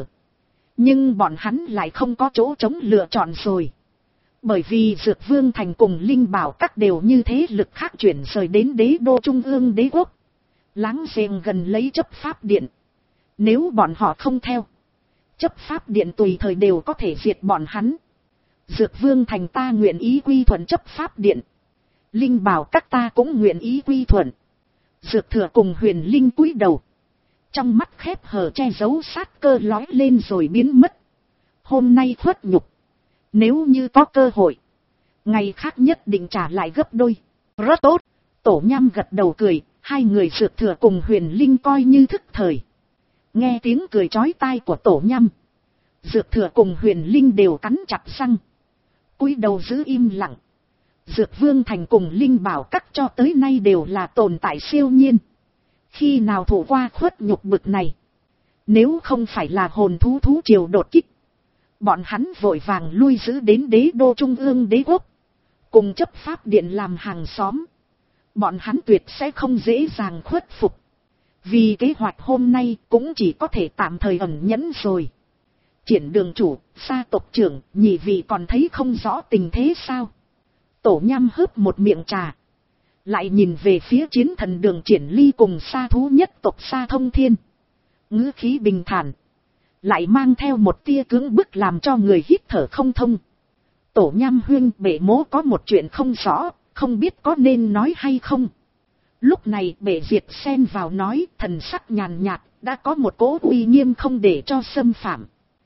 Nhưng bọn hắn lại không có chỗ trống lựa chọn rồi. Bởi vì Dược Vương Thành cùng Linh Bảo Các đều như thế lực khác chuyển rời đến đế đô trung ương đế quốc. Láng giềng gần lấy chấp pháp điện. Nếu bọn họ không theo, chấp pháp điện tùy thời đều có thể diệt bọn hắn. Dược Vương Thành ta nguyện ý quy thuận chấp pháp điện. Linh Bảo Các ta cũng nguyện ý quy thuận. Dược Thừa cùng Huyền Linh cúi đầu. Trong mắt khép hờ che giấu sát cơ lói lên rồi biến mất. Hôm nay khuất nhục. Nếu như có cơ hội, ngày khác nhất định trả lại gấp đôi. Rất tốt. Tổ Nham gật đầu cười. Hai người Dược Thừa cùng Huyền Linh coi như thức thời. Nghe tiếng cười chói tai của Tổ Nham, Dược Thừa cùng Huyền Linh đều cắn chặt răng, cúi đầu giữ im lặng. Dược Vương Thành cùng Linh Bảo Các cho tới nay đều là tồn tại siêu nhiên. Khi nào thủ qua khuất nhục bực này? Nếu không phải là hồn thú thú triều đột kích, bọn hắn vội vàng lui giữ đến đế đô trung ương đế quốc, cùng chấp pháp điện làm hàng xóm. Bọn hắn tuyệt sẽ không dễ dàng khuất phục. Vì kế hoạch hôm nay cũng chỉ có thể tạm thời ẩn nhẫn rồi. Triển đường chủ, Sa tộc trưởng, nhị vị còn thấy không rõ tình thế sao? Tổ Nham hớp một miệng trà. Lại nhìn về phía chiến thần Đường Triển Ly cùng Sa thú nhất tộc Sa Thông Thiên. Ngữ khí bình thản, lại mang theo một tia cưỡng bức làm cho người hít thở không thông. Tổ Nham huynh, bệ mố có một chuyện không rõ, không biết có nên nói hay không. Lúc này Bệ Diệt xen vào nói, thần sắc nhàn nhạt, đã có một cỗ uy nghiêm không để cho xâm phạm.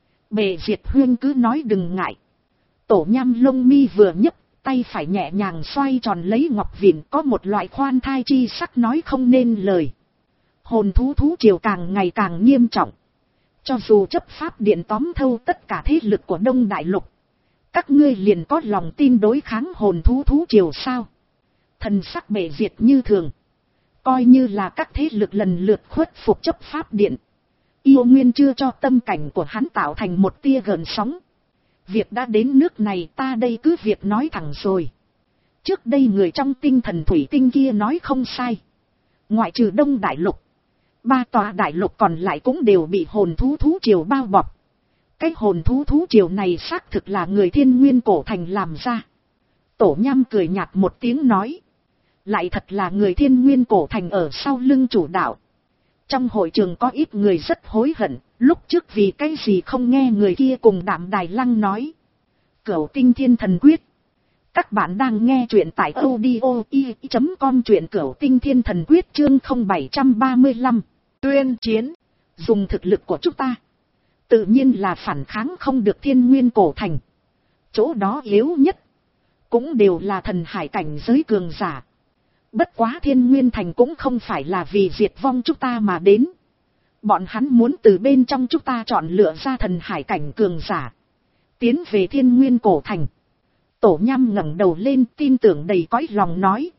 Bệ Diệt huynh cứ nói đừng ngại. Tổ Nham lông mi vừa nhấp, tay phải nhẹ nhàng xoay tròn lấy ngọc vịn, có một loại khoan thai chi sắc nói không nên lời. Hồn thú thú triều càng ngày càng nghiêm trọng. Cho dù chấp pháp điện tóm thâu tất cả thế lực của Đông Đại Lục, các ngươi liền có lòng tin đối kháng hồn thú thú triều sao? Thần sắc Bệ Diệt như thường. Coi như là các thế lực lần lượt khuất phục chấp pháp điện, yêu nguyên chưa cho tâm cảnh của hắn tạo thành một tia gợn sóng. Việc đã đến nước này, ta đây cứ việc nói thẳng rồi. Trước đây người trong tinh thần thủy tinh kia nói không sai. Ngoại trừ Đông Đại Lục, ba tòa đại lục còn lại cũng đều bị hồn thú thú triều bao bọc. Cái hồn thú thú triều này xác thực là người Thiên Nguyên Cổ Thành làm ra. Tổ Nham cười nhạt một tiếng nói. Lại thật là người Thiên Nguyên Cổ Thành ở sau lưng chủ đạo. Trong hội trường có ít người rất hối hận, lúc trước vì cái gì không nghe người kia cùng Đạm Đài Lăng nói. Cửu Tinh Thiên Thần Quyết. Các bạn đang nghe truyện tại audio i chấm com, truyện Cửu Tinh Thiên Thần Quyết chương không bảy ba lăm. Tuyên chiến. Dùng thực lực của chúng ta, tự nhiên là phản kháng không được Thiên Nguyên Cổ Thành. Chỗ đó yếu nhất, cũng đều là thần hải cảnh giới cường giả. Bất quá Thiên Nguyên Thành cũng không phải là vì diệt vong chúng ta mà đến. Bọn hắn muốn từ bên trong chúng ta chọn lựa ra thần hải cảnh cường giả, tiến về Thiên Nguyên Cổ Thành. Tổ Nham ngẩng đầu lên, tin tưởng đầy cõi lòng nói.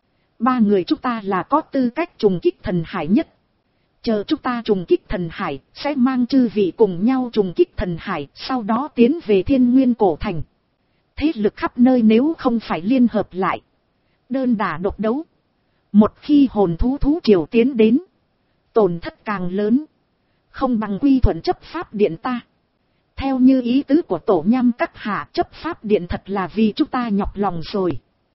Ba người chúng ta là có tư cách trùng kích thần hải nhất. Chờ chúng ta trùng kích thần hải, sẽ mang chư vị cùng nhau trùng kích thần hải, sau đó tiến về Thiên Nguyên Cổ Thành. Thế lực khắp nơi nếu không phải liên hợp lại, đơn đả độc đấu, một khi hồn thú thú triều tiến đến, tổn thất càng lớn, không bằng quy thuận chấp pháp điện ta. Theo như ý tứ của Tổ Nham các hạ, chấp pháp điện thật là vì chúng ta nhọc lòng rồi.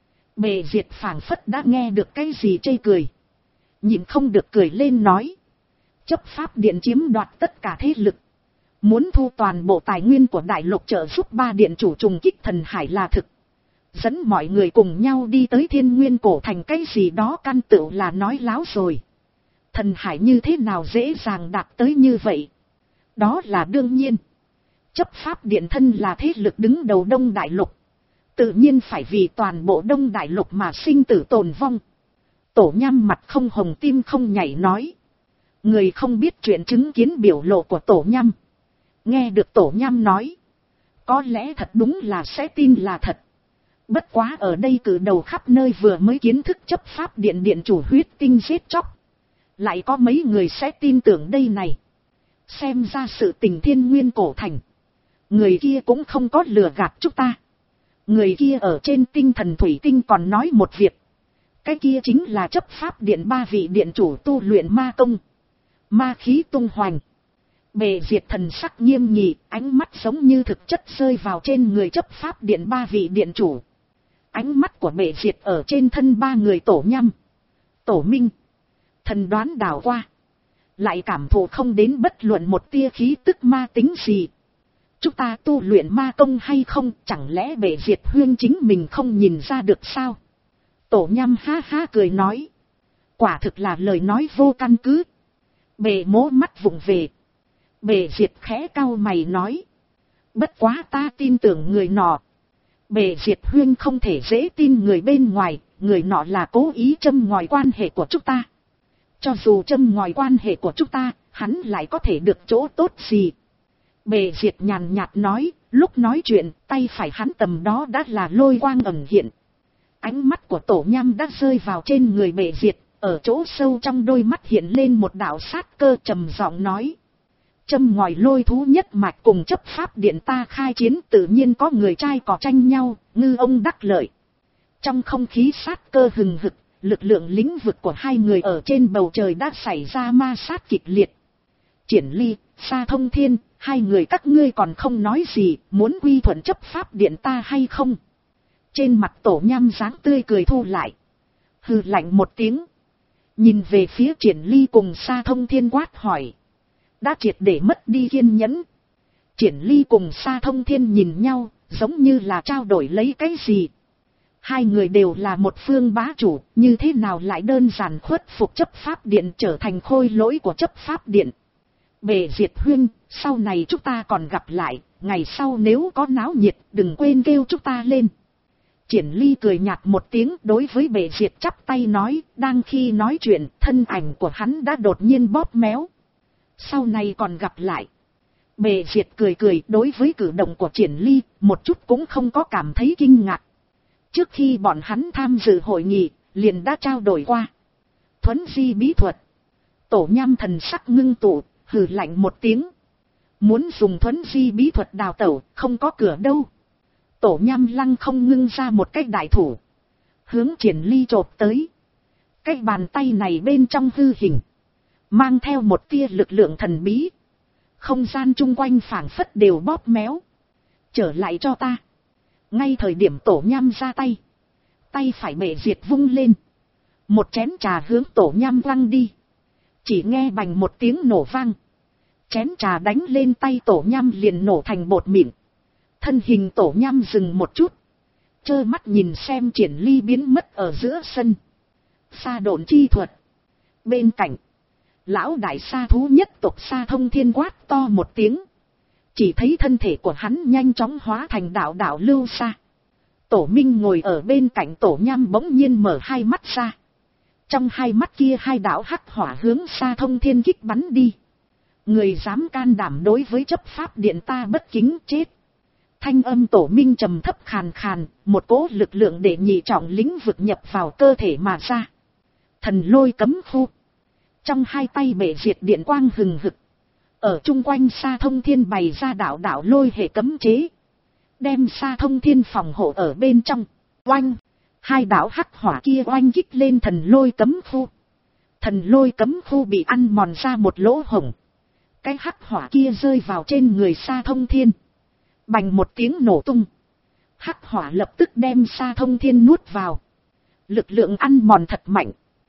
Bệ Diệt phảng phất đã nghe được cái gì chê cười, nhịn không được cười lên nói. Chấp pháp điện chiếm đoạt tất cả thế lực, muốn thu toàn bộ tài nguyên của đại lục trợ giúp ba điện chủ trùng kích thần hải là thực. Dẫn mọi người cùng nhau đi tới Thiên Nguyên Cổ Thành cái gì đó căn tựu là nói láo rồi. Thần hải như thế nào dễ dàng đạt tới như vậy? Đó là đương nhiên. Chấp pháp điện thân là thế lực đứng đầu Đông Đại Lục, tự nhiên phải vì toàn bộ Đông Đại Lục mà sinh tử tồn vong. Tổ Nham mặt không hồng tim không nhảy nói. Người không biết chuyện chứng kiến biểu lộ của Tổ Nham. Nghe được Tổ Nham nói, có lẽ thật đúng là sẽ tin là thật. Bất quá ở đây cử đầu khắp nơi vừa mới kiến thức chấp pháp điện điện chủ huyết tinh giết chóc, lại có mấy người sẽ tin tưởng đây này. Xem ra sự tình Thiên Nguyên Cổ Thành, người kia cũng không có lừa gạt chúng ta. Người kia ở trên tinh thần thủy tinh còn nói một việc. Cái kia chính là chấp pháp điện ba vị điện chủ tu luyện ma công. Ma khí tung hoành. Bệ diệt thần sắc nghiêm nghị, ánh mắt giống như thực chất rơi vào trên người chấp pháp điện ba vị điện chủ. Ánh mắt của bệ diệt ở trên thân ba người Tổ Nhăm, Tổ Minh, Thần Đoán đảo qua. Lại cảm thụ không đến bất luận một tia khí tức ma tính gì. Chúng ta tu luyện ma công hay không, chẳng lẽ bệ diệt huyên chính mình không nhìn ra được sao? Tổ Nhăm ha ha cười nói. Quả thực là lời nói vô căn cứ. Bệ mố mắt vụng về. Bệ diệt khẽ cau mày nói. Bất quá ta tin tưởng người nọ. Bệ diệt huyên không thể dễ tin người bên ngoài, người nọ là cố ý châm ngòi quan hệ của chúng ta. Cho dù châm ngòi quan hệ của chúng ta, hắn lại có thể được chỗ tốt gì? Bệ diệt nhàn nhạt nói, lúc nói chuyện, tay phải hắn tầm đó đã là lôi quang ẩn hiện. Ánh mắt của Tổ Nham đã rơi vào trên người bệ diệt, ở chỗ sâu trong đôi mắt hiện lên một đạo sát cơ, trầm giọng nói. Châm ngòi lôi thú nhất mạch cùng chấp pháp điện ta khai chiến, tự nhiên có người trai cỏ tranh nhau, ngư ông đắc lợi. Trong không khí sát cơ hừng hực, lực lượng lĩnh vực của hai người ở trên bầu trời đã xảy ra ma sát kịch liệt. Triển Ly, Sa Thông Thiên, hai người các ngươi còn không nói gì, muốn quy thuận chấp pháp điện ta hay không? Trên mặt Tổ Nham dáng tươi cười thu lại. Hừ lạnh một tiếng. Nhìn về phía Triển Ly cùng Sa Thông Thiên quát hỏi. Đã triệt để mất đi kiên nhẫn. Triển Ly cùng Sa Thông Thiên nhìn nhau, giống như là trao đổi lấy cái gì. Hai người đều là một phương bá chủ, như thế nào lại đơn giản khuất phục chấp pháp điện trở thành khôi lỗi của chấp pháp điện. Bệ diệt huyên, sau này chúng ta còn gặp lại, ngày sau nếu có náo nhiệt đừng quên kêu chúng ta lên. Triển Ly cười nhạt một tiếng đối với bệ diệt chắp tay nói, đang khi nói chuyện, thân ảnh của hắn đã đột nhiên bóp méo. Sau này còn gặp lại. Bệ diệt cười cười đối với cử động của Triển Ly, một chút cũng không có cảm thấy kinh ngạc. Trước khi bọn hắn tham dự hội nghị, liền đã trao đổi qua. Thuấn di bí thuật. Tổ Nham thần sắc ngưng tụ, hừ lạnh một tiếng. Muốn dùng thuấn di bí thuật đào tẩu, không có cửa đâu. Tổ Nham lăng không ngưng ra một cái đại thủ. Hướng Triển Ly chộp tới. Cái bàn tay này bên trong hư hình. Mang theo một tia lực lượng thần bí. Không gian chung quanh phảng phất đều bóp méo. Trở lại cho ta. Ngay thời điểm Tổ Nham ra tay. Tay phải bệ diệt vung lên. Một chén trà hướng Tổ Nham văng đi. Chỉ nghe bành một tiếng nổ vang. Chén trà đánh lên tay Tổ Nham liền nổ thành bột mịn. Thân hình Tổ Nham dừng một chút. Trơ mắt nhìn xem Triển Ly biến mất ở giữa sân. Sa độn chi thuật. Bên cạnh. Lão đại sa thú nhất tộc Sa Thông Thiên quát to một tiếng. Chỉ thấy thân thể của hắn nhanh chóng hóa thành đạo đạo lưu sa. Tổ Minh ngồi ở bên cạnh Tổ Nham bỗng nhiên mở hai mắt ra. Trong hai mắt kia hai đạo hắc hỏa hướng Sa Thông Thiên kích bắn đi. Người dám can đảm đối với chấp pháp điện ta bất kính chết. Thanh âm Tổ Minh trầm thấp khàn khàn, một cỗ lực lượng để nhị trọng lĩnh vực nhập vào cơ thể mà ra. Thần lôi cấm khu. Trong hai tay bệ diệt điện quang hừng hực. Ở chung quanh Sa Thông Thiên bày ra đạo đạo lôi hệ cấm chế. Đem Sa Thông Thiên phòng hộ ở bên trong. Oanh. Hai đạo hắc hỏa kia oanh kích lên thần lôi cấm khu. Thần lôi cấm khu bị ăn mòn ra một lỗ hổng. Cái hắc hỏa kia rơi vào trên người Sa Thông Thiên. Bành một tiếng nổ tung. Hắc hỏa lập tức đem Sa Thông Thiên nuốt vào. Lực lượng ăn mòn thật mạnh.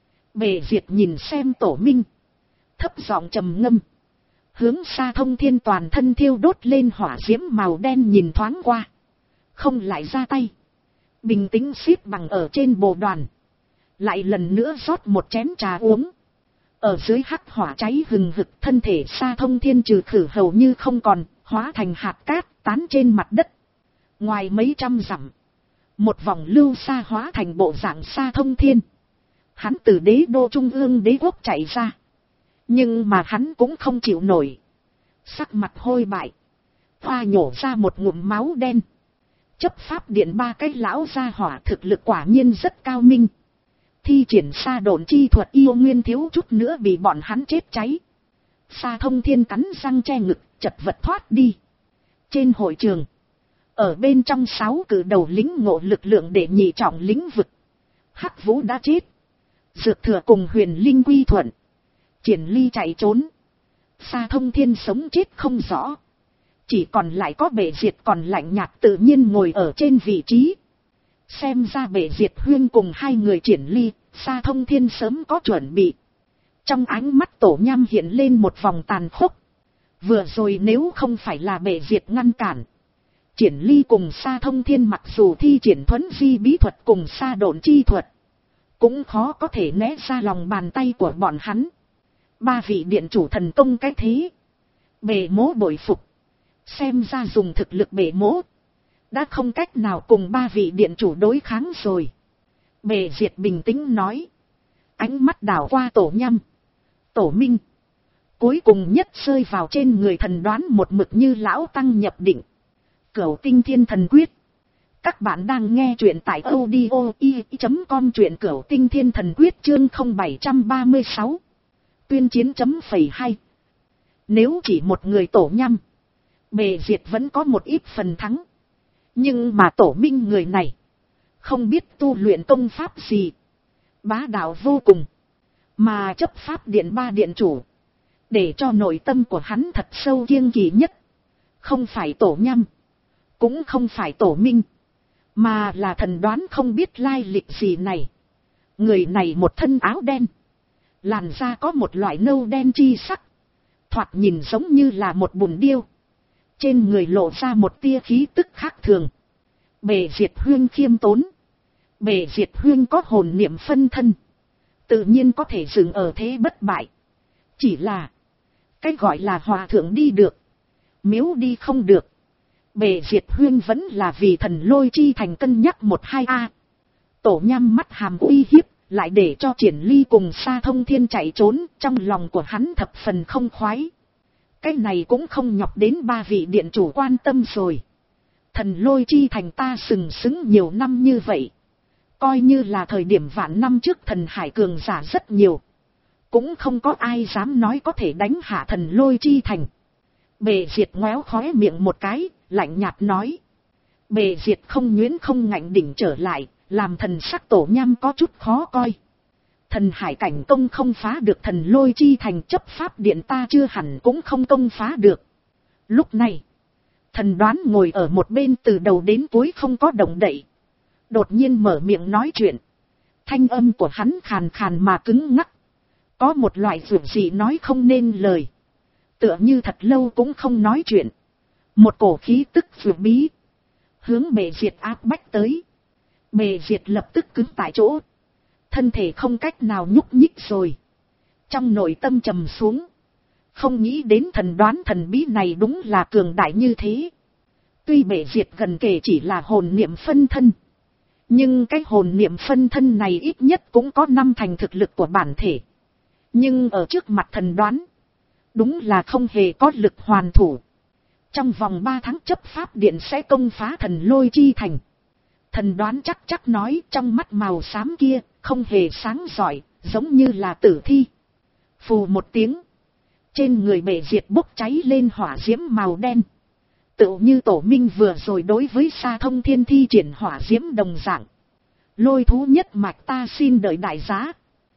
Bệ diệt nhìn xem Tổ Minh. Thấp giọng trầm ngâm. Hướng Sa Thông Thiên toàn thân thiêu đốt lên hỏa diễm màu đen nhìn thoáng qua. Không lại ra tay. Bình tĩnh xếp bằng ở trên bồ đoàn. Lại lần nữa rót một chén trà uống. Ở dưới hắc hỏa cháy hừng hực, thân thể Sa Thông Thiên trừ khử hầu như không còn, hóa thành hạt cát tán trên mặt đất. Ngoài mấy trăm dặm, một vòng lưu sa hóa thành bộ dạng Sa Thông Thiên. Hắn từ đế đô trung ương đế quốc chạy ra. Nhưng mà hắn cũng không chịu nổi. Sắc mặt hôi bại. Hoa nhổ ra một ngụm máu đen. Chấp pháp điện ba cái lão gia hỏa thực lực quả nhiên rất cao minh. Thi triển sa độn chi thuật yêu nguyên thiếu chút nữa bị bọn hắn chết cháy. Sa Thông Thiên cắn răng che ngực, chật vật thoát đi. Trên hội trường. Ở bên trong sáu cử đầu lĩnh ngộ lực lượng để nhị trọng lĩnh vực. Hắc Vũ đã chết. Dược Thừa cùng Huyền Linh quy thuận. Triển Ly chạy trốn. Sa Thông Thiên sống chết không rõ. Chỉ còn lại có Bệ Diệt còn lạnh nhạt tự nhiên ngồi ở trên vị trí. Xem ra Bệ Diệt Huyên cùng hai người Triển Ly, Sa Thông Thiên sớm có chuẩn bị. Trong ánh mắt Tổ Nham hiện lên một vòng tàn khốc. Vừa rồi nếu không phải là Bệ Diệt ngăn cản, Triển Ly cùng Sa Thông Thiên mặc dù thi triển thuấn di bí thuật cùng sa độn chi thuật, cũng khó có thể né ra lòng bàn tay của bọn hắn. Ba vị điện chủ thần công cái thế, Bệ Mỗ bội phục. Xem ra dùng thực lực Bệ Mỗ đã không cách nào cùng ba vị điện chủ đối kháng rồi. Bệ Diệt bình tĩnh nói. Ánh mắt đảo qua Tổ Nham, Tổ Minh, cuối cùng nhất rơi vào trên người Thần Đoán một mực như lão tăng nhập định. Cửu Tinh Thiên Thần Quyết. Các bạn đang nghe truyện tại audio i chấm com, truyện Cửu Tinh Thiên Thần Quyết chương không bảy ba sáu. Tuyên chiến chấm phẩy hai. Nếu chỉ một người Tổ Nham, Bệ Diệt vẫn có một ít phần thắng. Nhưng mà Tổ Minh người này, không biết tu luyện công pháp gì, bá đạo vô cùng. Mà chấp pháp điện ba điện chủ, để cho nội tâm của hắn thật sâu kiêng kỵ nhất, không phải Tổ Nham, cũng không phải Tổ Minh, mà là Thần Đoán không biết lai lịch gì này. Người này một thân áo đen, làn da có một loại nâu đen chi sắc, thoạt nhìn giống như là một bùn điêu. Trên người lộ ra một tia khí tức khác thường. Bệ Diệt Huyên khiêm tốn. Bệ Diệt Huyên có hồn niệm phân thân, tự nhiên có thể dừng ở thế bất bại. Chỉ là, cái gọi là hòa thượng đi được, miếu đi không được. Bệ Diệt Huyên vẫn là vì Thần Lôi Chi Thành cân nhắc một hai a. Tổ Nham mắt hàm uy hiếp, lại để cho Triển Ly cùng Sa Thông Thiên chạy trốn, trong lòng của hắn thập phần không khoái. Cái này cũng không nhọc đến ba vị điện chủ quan tâm rồi. Thần Lôi Chi Thành ta sừng sững nhiều năm như vậy, coi như là thời điểm vạn năm trước thần hải cường giả rất nhiều, cũng không có ai dám nói có thể đánh hạ Thần Lôi Chi Thành. Bệ Diệt ngoéo khóe miệng một cái, lạnh nhạt nói. Bệ Diệt không nhuyễn không ngạnh đỉnh trở lại, làm thần sắc Tổ Nham có chút khó coi. Thần hải cảnh công không phá được Thần Lôi Chi Thành, chấp pháp điện ta chưa hẳn cũng không công phá được. Lúc này, Thần Đoán ngồi ở một bên từ đầu đến cuối không có động đậy, đột nhiên mở miệng nói chuyện. Thanh âm của hắn khàn khàn mà cứng ngắc, có một loại dược dị nói không nên lời, tựa như thật lâu cũng không nói chuyện. Một cổ khí tức dược bí hướng Bệ Diệt áp bách tới. Bệ Diệt lập tức cứng tại chỗ, thân thể không cách nào nhúc nhích rồi. Trong nội tâm trầm xuống, không nghĩ đến Thần Đoán thần bí này đúng là cường đại như thế. Tuy Bệ Diệt gần kể chỉ là hồn niệm phân thân, nhưng cái hồn niệm phân thân này ít nhất cũng có năm thành thực lực của bản thể. Nhưng ở trước mặt Thần Đoán, đúng là không hề có lực hoàn thủ. Trong vòng ba tháng chấp pháp điện sẽ công phá Thần Lôi Chi Thành. Thần Đoán chắc chắc nói, trong mắt màu xám kia không hề sáng rọi, giống như là tử thi. Phù một tiếng, trên người Bệ Diệt bốc cháy lên hỏa diễm màu đen, tựu như Tổ Minh vừa rồi đối với Sa Thông Thiên thi triển hỏa diễm đồng dạng. Lôi thú nhất mạch ta xin đợi đại giá.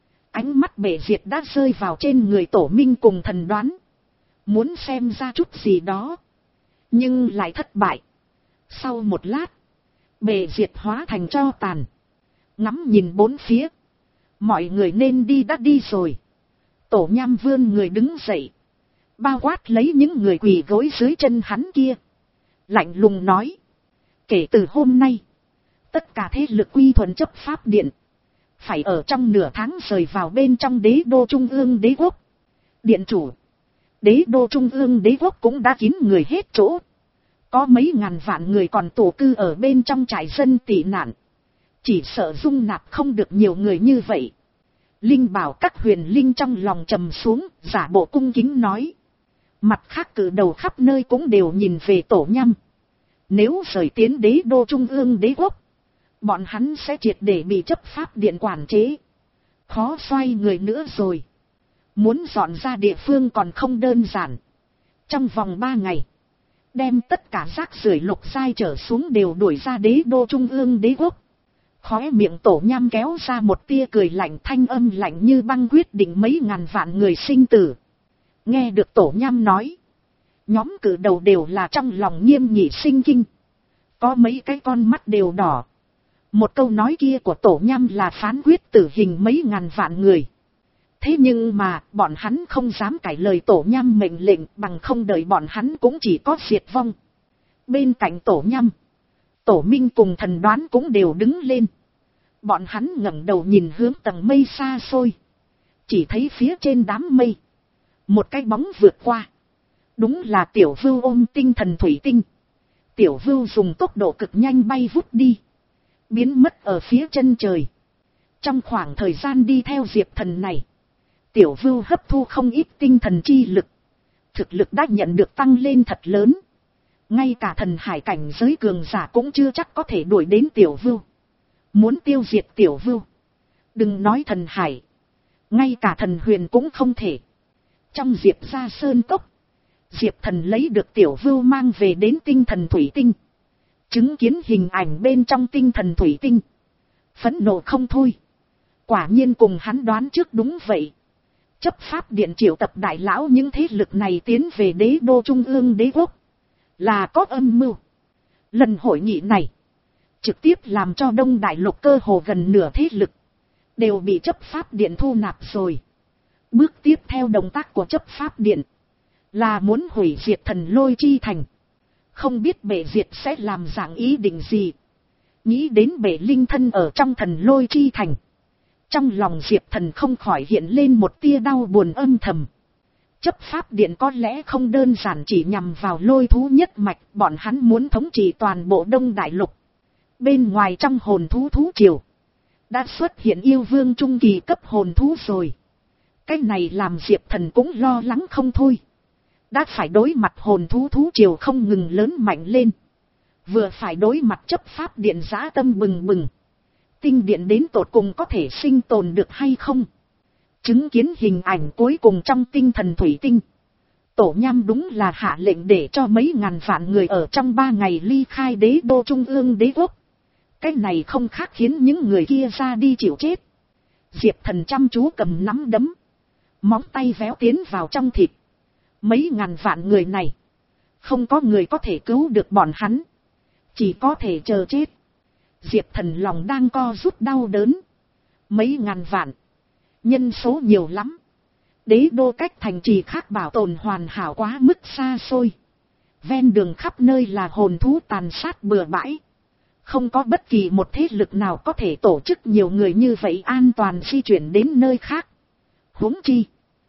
Ánh mắt Bệ Diệt đã rơi vào trên người Tổ Minh cùng Thần Đoán, muốn xem ra chút gì đó, nhưng lại thất bại. Sau một lát, Bệ Diệt hóa thành tro tàn, ngắm nhìn bốn phía. Mọi người nên đi đã đi rồi. Tổ Nham vươn người đứng dậy, bao quát lấy những người quỳ gối dưới chân hắn kia, lạnh lùng nói. Kể từ hôm nay, tất cả thế lực quy thuận chấp pháp điện, phải ở trong nửa tháng rời vào bên trong đế đô trung ương đế quốc. Điện chủ, đế đô trung ương đế quốc cũng đã kín người hết chỗ. Có mấy ngàn vạn người còn tụ cư ở bên trong trại dân tị nạn, chỉ sợ dung nạp không được nhiều người như vậy. Linh Bảo các huyền linh trong lòng trầm xuống, giả bộ cung kính nói. Mặt khác cử đầu khắp nơi cũng đều nhìn về Tổ Nham. Nếu rời tiến đế đô trung ương đế quốc, bọn hắn sẽ triệt để bị chấp pháp điện quản chế, khó xoay người nữa rồi. Muốn dọn ra địa phương còn không đơn giản. Trong vòng ba ngày, đem tất cả rác rưởi lục giai trở xuống đều đuổi ra đế đô trung ương đế quốc. Khóe miệng Tổ Nham kéo ra một tia cười lạnh, thanh âm lạnh như băng, quyết định mấy ngàn vạn người sinh tử. Nghe được Tổ Nham nói, nhóm cử đầu đều là trong lòng nghiêm nghị sinh kinh. Có mấy cái con mắt đều đỏ. Một câu nói kia của Tổ Nham là phán quyết tử hình mấy ngàn vạn người. Thế nhưng mà, bọn hắn không dám cãi lời Tổ Nham mệnh lệnh, bằng không đợi bọn hắn cũng chỉ có diệt vong. Bên cạnh Tổ Nham, Tổ Minh cùng Thần Đoán cũng đều đứng lên. Bọn hắn ngẩng đầu nhìn hướng tầng mây xa xôi. Chỉ thấy phía trên đám mây, một cái bóng vượt qua. Đúng là Tiểu Vưu ôm tinh thần thủy tinh. Tiểu Vưu dùng tốc độ cực nhanh bay vút đi, biến mất ở phía chân trời. Trong khoảng thời gian đi theo Diệp Thần này, Tiểu Vưu hấp thu không ít tinh thần chi lực. Thực lực đã nhận được tăng lên thật lớn. Ngay cả thần hải cảnh giới cường giả cũng chưa chắc có thể đuổi đến Tiểu Vưu. Muốn tiêu diệt Tiểu Vưu, đừng nói thần hải, ngay cả thần huyền cũng không thể. Trong Diệp gia sơn cốc, Diệp Thần lấy được Tiểu Vưu mang về đến tinh thần thủy tinh. Chứng kiến hình ảnh bên trong tinh thần thủy tinh, phẫn nộ không thôi. Quả nhiên cùng hắn đoán trước đúng vậy. Chấp pháp điện triệu tập đại lão những thế lực này tiến về đế đô trung ương đế quốc, là có âm mưu. Lần hội nghị này trực tiếp làm cho Đông Đại Lục cơ hồ gần nửa thế lực đều bị chấp pháp điện thu nạp rồi. Bước tiếp theo động tác của chấp pháp điện là muốn hủy diệt Thần Lôi Chi Thành. Không biết bệ diệt sẽ làm dạng ý định gì. Nghĩ đến bệ linh thân ở trong Thần Lôi Chi Thành, trong lòng Diệp Thần không khỏi hiện lên một tia đau buồn âm thầm. Chấp pháp điện có lẽ không đơn giản chỉ nhằm vào Lôi thú nhất mạch, bọn hắn muốn thống trị toàn bộ Đông Đại Lục. Bên ngoài trong hồn thú thú triều, đã xuất hiện yêu vương trung kỳ cấp hồn thú rồi. Cái này làm Diệp Thần cũng lo lắng không thôi. Đã phải đối mặt hồn thú thú triều không ngừng lớn mạnh lên, vừa phải đối mặt chấp pháp điện dã tâm bừng bừng. Tinh điện đến tột cùng có thể sinh tồn được hay không? Chứng kiến hình ảnh cuối cùng trong tinh thần thủy tinh, Tổ Nham đúng là hạ lệnh để cho mấy ngàn vạn người ở trong ba ngày ly khai đế đô trung ương đế quốc. Cái này không khác khiến những người kia ra đi chịu chết. Diệp Thần chăm chú cầm nắm đấm, móng tay véo tiến vào trong thịt. Mấy ngàn vạn người này, không có người có thể cứu được bọn hắn, chỉ có thể chờ chết. Diệp Thần lòng đang co rút đau đớn. Mấy ngàn vạn, nhân số nhiều lắm. Đế đô cách thành trì khác bảo tồn hoàn hảo quá mức xa xôi. Ven đường khắp nơi là hồn thú tàn sát bừa bãi. Không có bất kỳ một thế lực nào có thể tổ chức nhiều người như vậy an toàn di chuyển đến nơi khác. Huống chi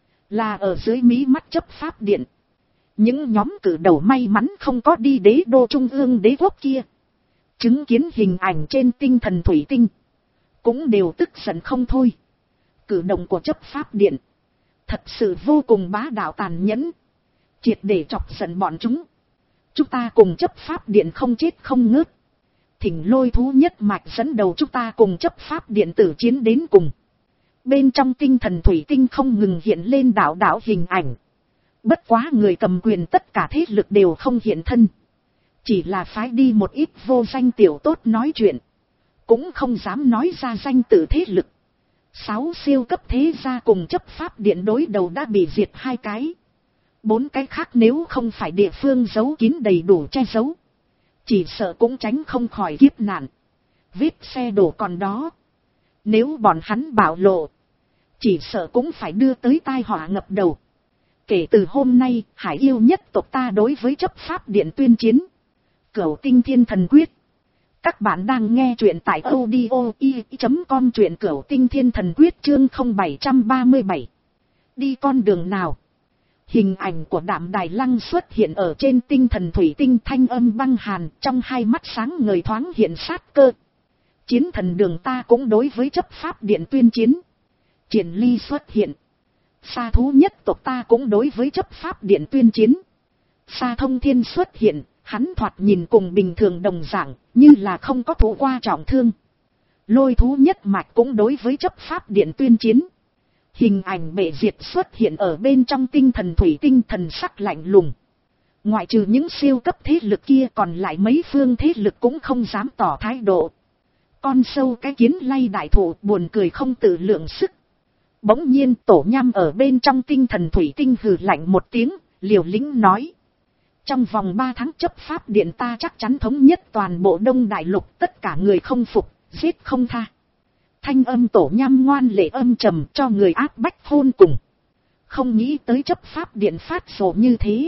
là ở dưới mí mắt chấp pháp điện. Những nhóm cử đầu may mắn không có đi đế đô trung ương đế quốc kia, chứng kiến hình ảnh trên tinh thần thủy tinh, cũng đều tức giận không thôi. Cử động của chấp pháp điện thật sự vô cùng bá đạo tàn nhẫn, triệt để chọc giận bọn chúng. Chúng ta cùng chấp pháp điện không chết không ngớt. Thỉnh Lôi thú nhất mạch dẫn đầu chúng ta cùng chấp pháp điện tử chiến đến cùng. Bên trong tinh thần thủy tinh không ngừng hiện lên đạo đạo hình ảnh. Bất quá người cầm quyền tất cả thế lực đều không hiện thân, chỉ là phái đi một ít vô danh tiểu tốt nói chuyện, cũng không dám nói ra danh tự thế lực. Sáu siêu cấp thế gia cùng chấp pháp điện đối đầu đã bị diệt hai cái. Bốn cái khác nếu không phải địa phương giấu kín đầy đủ che giấu, chỉ sợ cũng tránh không khỏi kiếp nạn. Vết xe đổ còn đó, nếu bọn hắn bạo lộ, chỉ sợ cũng phải đưa tới tai họa ngập đầu. Kể từ hôm nay, hải yêu nhất tộc ta đối với chấp pháp điện tuyên chiến. Cửu Tinh Thiên Thần Quyết. Các bạn đang nghe truyện tại audio i chấm com, truyện Cửu Tinh Thiên Thần Quyết chương không bảy ba bảy. Đi con đường nào? Hình ảnh của Đạm Đài Lăng xuất hiện ở trên tinh thần thủy tinh, thanh âm băng hàn, trong hai mắt sáng ngời thoáng hiện sát cơ. Chiến thần đường ta cũng đối với chấp pháp điện tuyên chiến. Triển Ly xuất hiện. Sa thú nhất tộc ta cũng đối với chấp pháp điện tuyên chiến. Sa Thông Thiên xuất hiện, hắn thoạt nhìn cùng bình thường đồng dạng, như là không có thụ qua trọng thương. Lôi thú nhất mạch cũng đối với chấp pháp điện tuyên chiến. Hình ảnh bệ diệt xuất hiện ở bên trong tinh thần thủy tinh, thần sắc lạnh lùng. Ngoại trừ những siêu cấp thế lực kia, còn lại mấy phương thế lực cũng không dám tỏ thái độ. Con sâu cái kiến lay đại thụ buồn cười không tự lượng sức. Bỗng nhiên Tổ Nham ở bên trong tinh thần thủy tinh hừ lạnh một tiếng, liều lĩnh nói. Trong vòng ba tháng chấp pháp điện ta chắc chắn thống nhất toàn bộ Đông Đại Lục, tất cả người không phục, giết không tha. Thanh âm Tổ Nham ngoan lệ âm trầm cho người áp bách khôn cùng. Không nghĩ tới chấp pháp điện phát rồ như thế.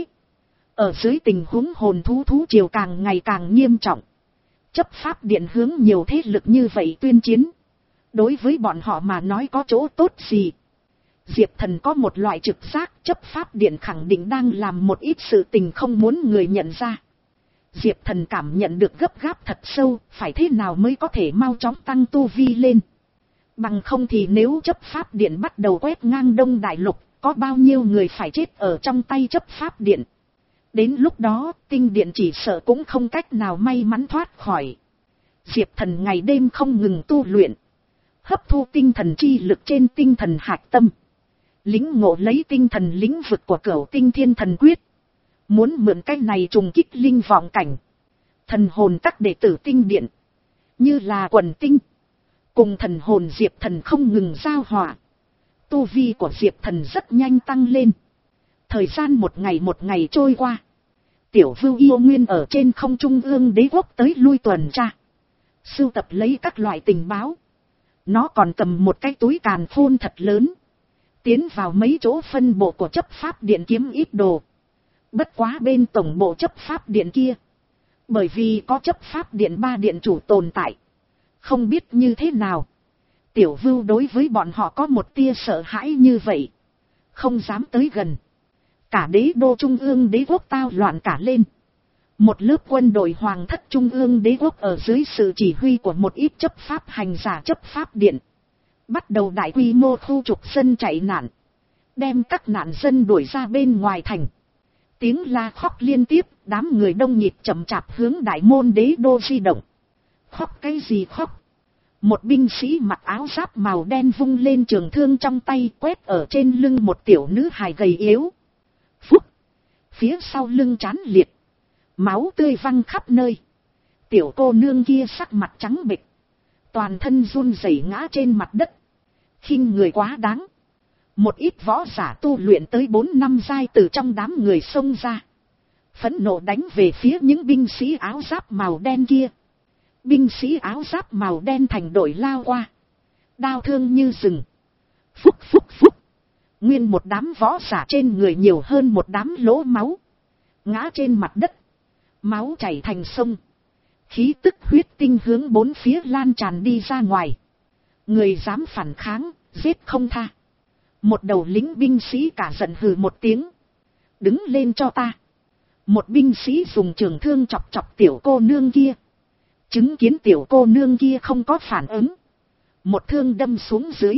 Ở dưới tình huống hồn thú thú triều càng ngày càng nghiêm trọng. Chấp pháp điện hướng nhiều thế lực như vậy tuyên chiến. Đối với bọn họ mà nói có chỗ tốt gì? Diệp Thần có một loại trực giác, chấp pháp điện khẳng định đang làm một ít sự tình không muốn người nhận ra. Diệp Thần cảm nhận được gấp gáp thật sâu, phải thế nào mới có thể mau chóng tăng tu vi lên. Bằng không thì nếu chấp pháp điện bắt đầu quét ngang Đông Đại Lục, có bao nhiêu người phải chết ở trong tay chấp pháp điện. Đến lúc đó, tinh điện chỉ sợ cũng không cách nào may mắn thoát khỏi. Diệp Thần ngày đêm không ngừng tu luyện. Hấp thu tinh thần chi lực trên tinh thần hạch tâm. Lĩnh ngộ lấy tinh thần lĩnh vực của Cửu Tinh Thiên Thần Quyết. Muốn mượn cách này trùng kích linh vọng cảnh. Thần hồn các đệ tử tinh điện. Như là quần tinh. Cùng thần hồn Diệp Thần không ngừng giao hòa. Tu vi của Diệp Thần rất nhanh tăng lên. Thời gian một ngày một ngày trôi qua. Tiểu Vưu Yêu Nguyên ở trên không trung ương đế quốc tới lui tuần tra. Sưu tập lấy các loại tình báo. Nó còn cầm một cái túi càn khôn thật lớn. Tiến vào mấy chỗ phân bộ của chấp pháp điện kiếm ít đồ. Bất quá bên tổng bộ chấp pháp điện kia. Bởi vì có chấp pháp điện ba điện chủ tồn tại. Không biết như thế nào. Tiểu Vưu đối với bọn họ có một tia sợ hãi như vậy. Không dám tới gần. Cả đế đô trung ương đế quốc tao loạn cả lên. Một lớp quân đội hoàng thất trung ương đế quốc ở dưới sự chỉ huy của một ít chấp pháp hành giả chấp pháp điện. Bắt đầu đại quy mô khu trục dân chạy nạn. Đem các nạn dân đuổi ra bên ngoài thành. Tiếng la khóc liên tiếp, đám người đông nhịp chậm chạp hướng đại môn đế đô di động. Khóc cái gì khóc? Một binh sĩ mặc áo giáp màu đen vung lên trường thương trong tay quét ở trên lưng một tiểu nữ hài gầy yếu. Phúc! Phía sau lưng chán liệt. Máu tươi văng khắp nơi. Tiểu cô nương kia sắc mặt trắng bệch. Toàn thân run rẩy ngã trên mặt đất. Khinh người quá đáng. Một ít võ giả tu luyện tới bốn năm giai từ trong đám người xông ra. Phẫn nộ đánh về phía những binh sĩ áo giáp màu đen kia. Binh sĩ áo giáp màu đen thành đội lao qua. Đao thương như rừng. Phúc phúc phúc. Nguyên một đám võ giả trên người nhiều hơn một đám lỗ máu. Ngã trên mặt đất. Máu chảy thành sông. Khí tức huyết tinh hướng bốn phía lan tràn đi ra ngoài. Người dám phản kháng, giết không tha. Một đầu lính binh sĩ cả giận hừ một tiếng. Đứng lên cho ta. Một binh sĩ dùng trường thương chọc chọc tiểu cô nương kia. Chứng kiến tiểu cô nương kia không có phản ứng. Một thương đâm xuống dưới.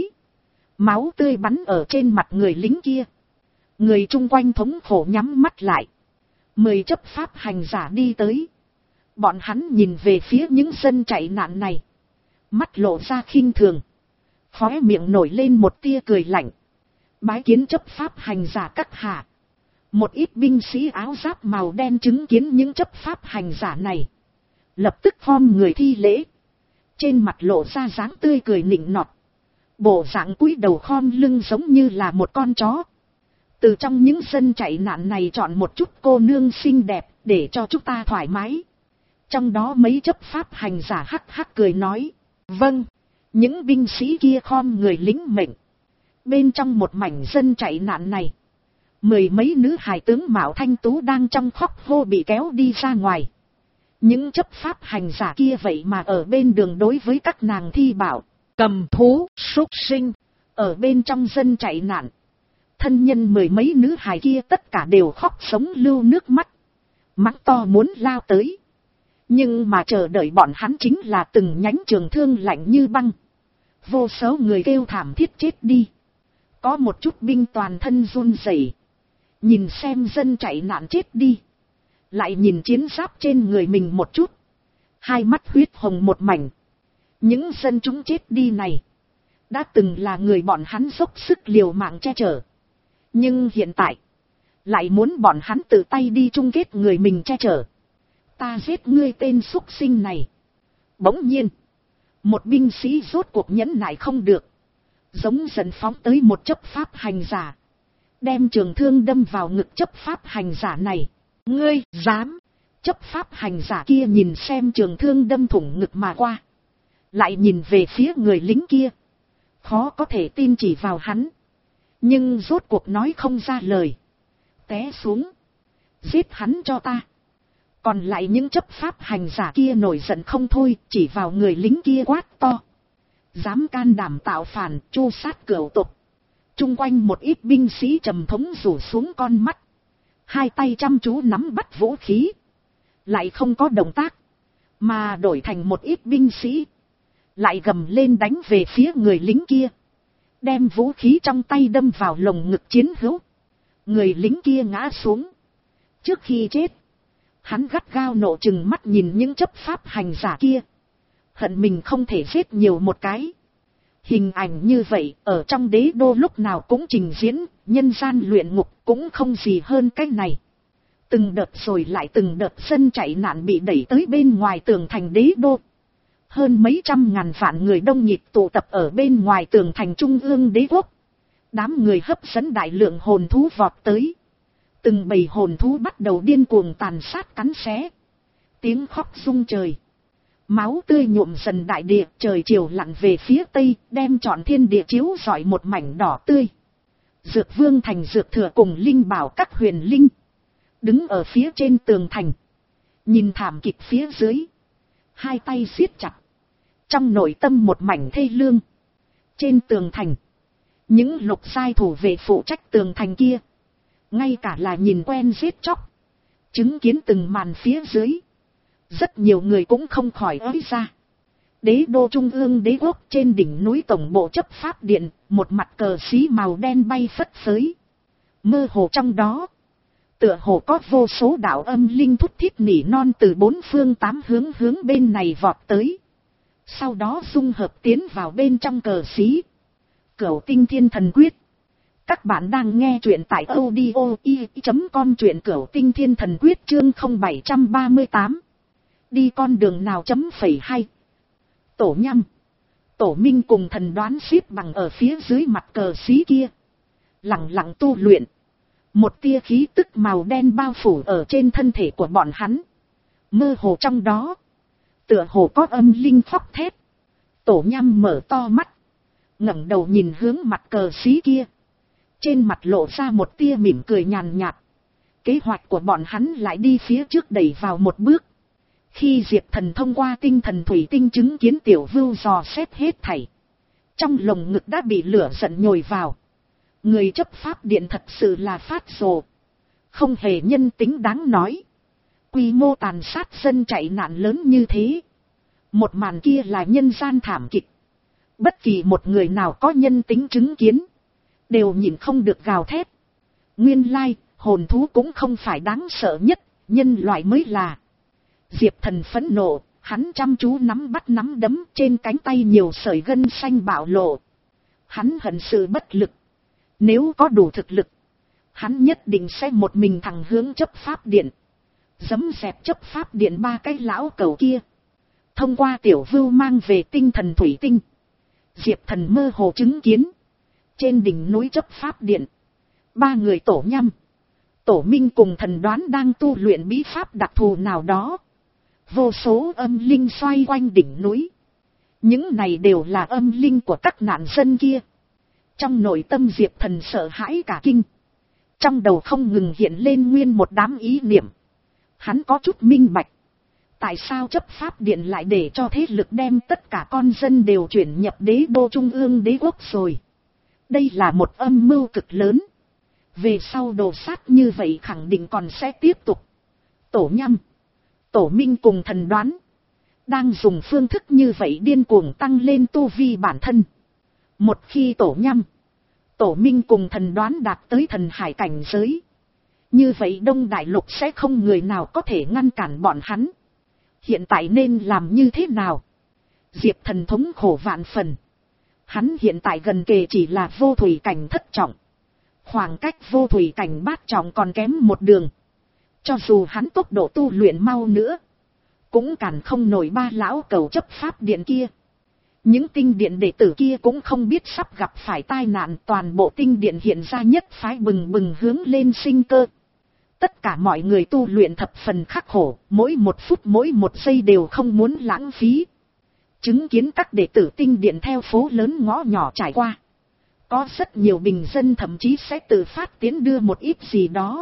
Máu tươi bắn ở trên mặt người lính kia. Người chung quanh thống khổ nhắm mắt lại. Mười chấp pháp hành giả đi tới. Bọn hắn nhìn về phía những dân chạy nạn này. Mắt lộ ra khinh thường. Khóe miệng nổi lên một tia cười lạnh. Bái kiến chấp pháp hành giả các hạ. Một ít binh sĩ áo giáp màu đen chứng kiến những chấp pháp hành giả này. Lập tức khom người thi lễ. Trên mặt lộ ra dáng tươi cười nịnh nọt. Bộ dạng cúi đầu khom lưng giống như là một con chó. Từ trong những dân chạy nạn này chọn một chút cô nương xinh đẹp để cho chúng ta thoải mái. Trong đó mấy chấp pháp hành giả hắc hắc cười nói. Vâng, những binh sĩ kia khom người lính mệnh. Bên trong một mảnh dân chạy nạn này. Mười mấy nữ hài tướng Mạo Thanh Tú đang trong khóc hô bị kéo đi ra ngoài. Những chấp pháp hành giả kia vậy mà ở bên đường đối với các nàng thi bảo. Cầm thú, súc sinh. Ở bên trong dân chạy nạn. Thân nhân mười mấy nữ hài kia tất cả đều khóc sống lưu nước mắt. Mắng to muốn lao tới. Nhưng mà chờ đợi bọn hắn chính là từng nhánh trường thương lạnh như băng. Vô số người kêu thảm thiết chết đi. Có một chút binh toàn thân run rẩy. Nhìn xem dân chạy nạn chết đi. Lại nhìn chiến giáp trên người mình một chút. Hai mắt huyết hồng một mảnh. Những dân chúng chết đi này. Đã từng là người bọn hắn dốc sức liều mạng che chở. Nhưng hiện tại. Lại muốn bọn hắn tự tay đi chung kết người mình che chở. Ta giết ngươi tên súc sinh này. Bỗng nhiên. Một binh sĩ rốt cuộc nhẫn nại không được, giống dần phóng tới một chấp pháp hành giả, đem trường thương đâm vào ngực chấp pháp hành giả này. Ngươi dám! Chấp pháp hành giả kia nhìn xem trường thương đâm thủng ngực mà qua, lại nhìn về phía người lính kia, khó có thể tin chỉ vào hắn, nhưng rốt cuộc nói không ra lời. Té xuống, giết hắn cho ta. Còn lại những chấp pháp hành giả kia nổi giận không thôi, chỉ vào người lính kia quát to: dám can đảm tạo phản, chu sát cửu tộc. Chung quanh một ít binh sĩ trầm thống rủ xuống con mắt, hai tay chăm chú nắm bắt vũ khí, lại không có động tác, mà đổi thành một ít binh sĩ lại gầm lên đánh về phía người lính kia, đem vũ khí trong tay đâm vào lồng ngực chiến hữu. Người lính kia ngã xuống. Trước khi chết, hắn gắt gao nộ chừng mắt nhìn những chấp pháp hành giả kia, hận mình không thể giết nhiều một cái. Hình ảnh như vậy ở trong đế đô lúc nào cũng trình diễn, nhân gian luyện ngục cũng không gì hơn cái này. Từng đợt rồi lại từng đợt dân chạy nạn bị đẩy tới bên ngoài tường thành đế đô. Hơn mấy trăm ngàn vạn người đông nhịp tụ tập ở bên ngoài tường thành trung ương đế quốc. Đám người hấp dẫn đại lượng hồn thú vọt tới. Từng bầy hồn thú bắt đầu điên cuồng tàn sát cắn xé. Tiếng khóc rung trời. Máu tươi nhuộm dần đại địa, trời chiều lặn về phía tây, đem trọn thiên địa chiếu rọi một mảnh đỏ tươi. Dược Vương Thành Dược Thừa cùng Linh Bảo các huyền linh đứng ở phía trên tường thành, nhìn thảm kịch phía dưới, hai tay siết chặt, trong nội tâm một mảnh thê lương. Trên tường thành, những lục sai thủ vệ phụ trách tường thành kia, ngay cả là nhìn quen giết chóc, chứng kiến từng màn phía dưới, rất nhiều người cũng không khỏi ới ra. Đế đô trung ương đế quốc trên đỉnh núi tổng bộ chấp pháp điện, một mặt cờ xí màu đen bay phất phới. Mơ hồ trong đó, tựa hồ có vô số đạo âm linh thút thít nỉ non từ bốn phương tám hướng hướng bên này vọt tới. Sau đó dung hợp tiến vào bên trong cờ xí. Cửu Tinh Thiên Thần Quyết. Các bạn đang nghe truyện tại audio i chấm com, truyện Cửu Tinh Thiên Thần Quyết chương không bảy ba tám. Đi con đường nào chấm phẩy hay. Tổ Nhăm, Tổ Minh cùng Thần Đoán xếp bằng ở phía dưới mặt cờ xí kia, lặng lặng tu luyện. Một tia khí tức màu đen bao phủ ở trên thân thể của bọn hắn. Mơ hồ trong đó, tựa hồ có âm linh khóc thét. Tổ Nhăm mở to mắt, ngẩng đầu nhìn hướng mặt cờ xí kia, trên mặt lộ ra một tia mỉm cười nhàn nhạt. Kế hoạch của bọn hắn lại đi phía trước đẩy vào một bước. Khi Diệp Thần thông qua tinh thần thủy tinh chứng kiến tiểu vưu dò xét hết thảy, trong lồng ngực đã bị lửa giận nhồi vào. Người chấp pháp điện thật sự là phát rồ, không hề nhân tính đáng nói. Quy mô tàn sát dân chạy nạn lớn như thế, một màn kia là nhân gian thảm kịch. Bất kỳ một người nào có nhân tính chứng kiến, đều nhìn không được gào thét. Nguyên lai, hồn thú cũng không phải đáng sợ nhất, nhân loại mới là. Diệp Thần phẫn nộ, hắn chăm chú nắm bắt nắm đấm, trên cánh tay nhiều sợi gân xanh bạo lộ. Hắn hận sự bất lực. Nếu có đủ thực lực, hắn nhất định sẽ một mình thẳng hướng chấp pháp điện, giẫm dẹp chấp pháp điện ba cái lão cẩu kia. Thông qua tiểu vưu mang về tinh thần thủy tinh, Diệp Thần mơ hồ chứng kiến, trên đỉnh núi chấp pháp điện, ba người Tổ Nhăm, Tổ Minh cùng Thần Đoán đang tu luyện bí pháp đặc thù nào đó. Vô số âm linh xoay quanh đỉnh núi. Những này đều là âm linh của các nạn dân kia. Trong nội tâm Diệp Thần sợ hãi cả kinh. Trong đầu không ngừng hiện lên nguyên một đám ý niệm. Hắn có chút minh bạch. Tại sao chấp pháp điện lại để cho thế lực đem tất cả con dân đều chuyển nhập đế đô trung ương đế quốc rồi. Đây là một âm mưu cực lớn. Về sau đồ sát như vậy khẳng định còn sẽ tiếp tục. Tổ Nhăm, Tổ Minh cùng Thần Đoán đang dùng phương thức như vậy điên cuồng tăng lên tu vi bản thân. Một khi Tổ Nhăm, Tổ Minh cùng Thần Đoán đạt tới thần hải cảnh giới, như vậy Đông Đại Lục sẽ không người nào có thể ngăn cản bọn hắn. Hiện tại nên làm như thế nào? Diệp Thần thống khổ vạn phần. Hắn hiện tại gần kề chỉ là vô thủy cảnh thất trọng. Khoảng cách vô thủy cảnh bát trọng còn kém một đường. Cho dù hắn tốc độ tu luyện mau nữa, cũng cản không nổi ba lão cầu chấp pháp điện kia. Những tinh điện đệ tử kia cũng không biết sắp gặp phải tai nạn, toàn bộ tinh điện hiện ra nhất phái bừng bừng hướng lên sinh cơ. Tất cả mọi người tu luyện thập phần khắc khổ, mỗi một phút mỗi một giây đều không muốn lãng phí. Chứng kiến các đệ tử tinh điện theo phố lớn ngõ nhỏ trải qua. Có rất nhiều bình dân thậm chí sẽ tự phát tiến đưa một ít gì đó.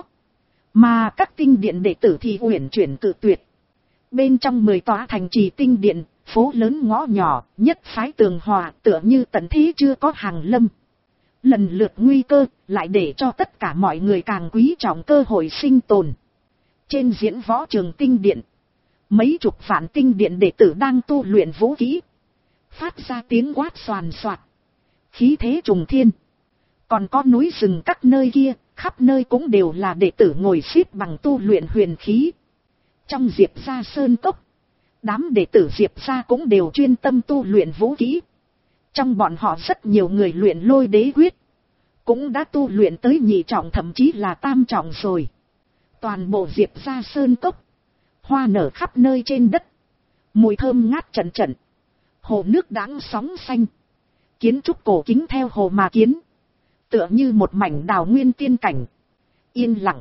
Mà các tinh điện đệ tử thì uyển chuyển cự tuyệt. Bên trong mười tòa thành trì tinh điện, phố lớn ngõ nhỏ, nhất phái tường hòa tựa như tận thế chưa có hàng lâm. Lần lượt nguy cơ, lại để cho tất cả mọi người càng quý trọng cơ hội sinh tồn. Trên diễn võ trường tinh điện, mấy chục vạn tinh điện đệ tử đang tu luyện vũ khí. Phát ra tiếng quát xoàn xoạt. Khí thế trùng thiên. Còn có núi rừng các nơi kia, khắp nơi cũng đều là đệ tử ngồi xếp bằng tu luyện huyền khí. Trong Diệp gia sơn cốc, đám đệ tử Diệp gia cũng đều chuyên tâm tu luyện vũ khí. Trong bọn họ rất nhiều người luyện lôi đế quyết, cũng đã tu luyện tới nhị trọng thậm chí là tam trọng rồi. Toàn bộ Diệp gia sơn cốc, hoa nở khắp nơi trên đất, mùi thơm ngát trận trận, hồ nước đãng sóng xanh, kiến trúc cổ kính theo hồ mà kiến, tựa như một mảnh đào nguyên tiên cảnh. Yên lặng,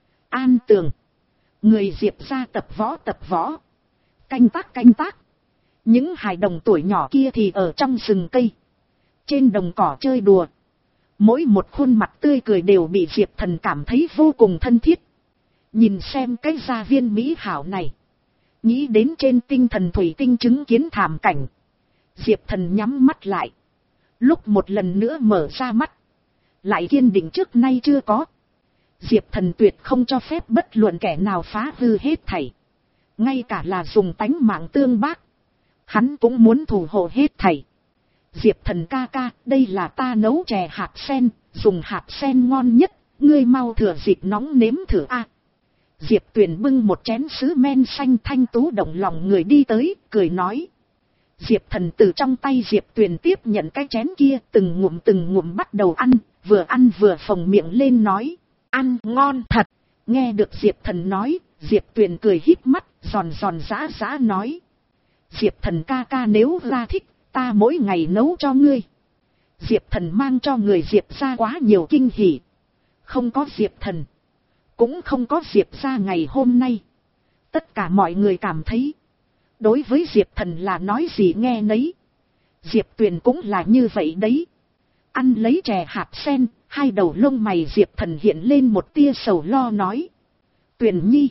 an tường, người Diệp gia tập võ tập võ, canh tác canh tác. Những hài đồng tuổi nhỏ kia thì ở trong rừng cây, trên đồng cỏ chơi đùa. Mỗi một khuôn mặt tươi cười đều bị Diệp Thần cảm thấy vô cùng thân thiết. Nhìn xem cái gia viên mỹ hảo này, nghĩ đến trên tinh thần thủy tinh chứng kiến thảm cảnh, Diệp Thần nhắm mắt lại. Lúc một lần nữa mở ra mắt, lại kiên định trước nay chưa có. Diệp Thần tuyệt không cho phép bất luận kẻ nào phá hư hết thảy. Ngay cả là dùng tánh mạng tương bác, hắn cũng muốn thủ hộ hết thảy. Diệp Thần ca ca, đây là ta nấu chè hạt sen, dùng hạt sen ngon nhất, ngươi mau thừa dịp nóng nếm thử a. Diệp Tuyền bưng một chén sứ men xanh thanh tú động lòng người đi tới, cười nói. Diệp Thần từ trong tay Diệp Tuyền tiếp nhận cái chén kia, từng ngụm từng ngụm bắt đầu ăn, vừa ăn vừa phồng miệng lên nói, ăn ngon thật. Nghe được Diệp Thần nói, Diệp Tuyền cười híp mắt, giòn giòn giã giã nói. Diệp Thần ca ca nếu ra thích, ta mỗi ngày nấu cho ngươi. Diệp Thần mang cho người Diệp ra quá nhiều kinh hỉ. Không có Diệp Thần, cũng không có Diệp ra ngày hôm nay. Tất cả mọi người cảm thấy, đối với Diệp Thần là nói gì nghe nấy. Diệp Tuyền cũng là như vậy đấy. Ăn lấy chè hạt sen, hai đầu lông mày Diệp Thần hiện lên một tia sầu lo nói. Tuyền nhi,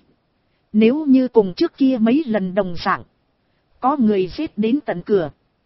nếu như cùng trước kia mấy lần đồng dạng, có người giết đến tận cửa,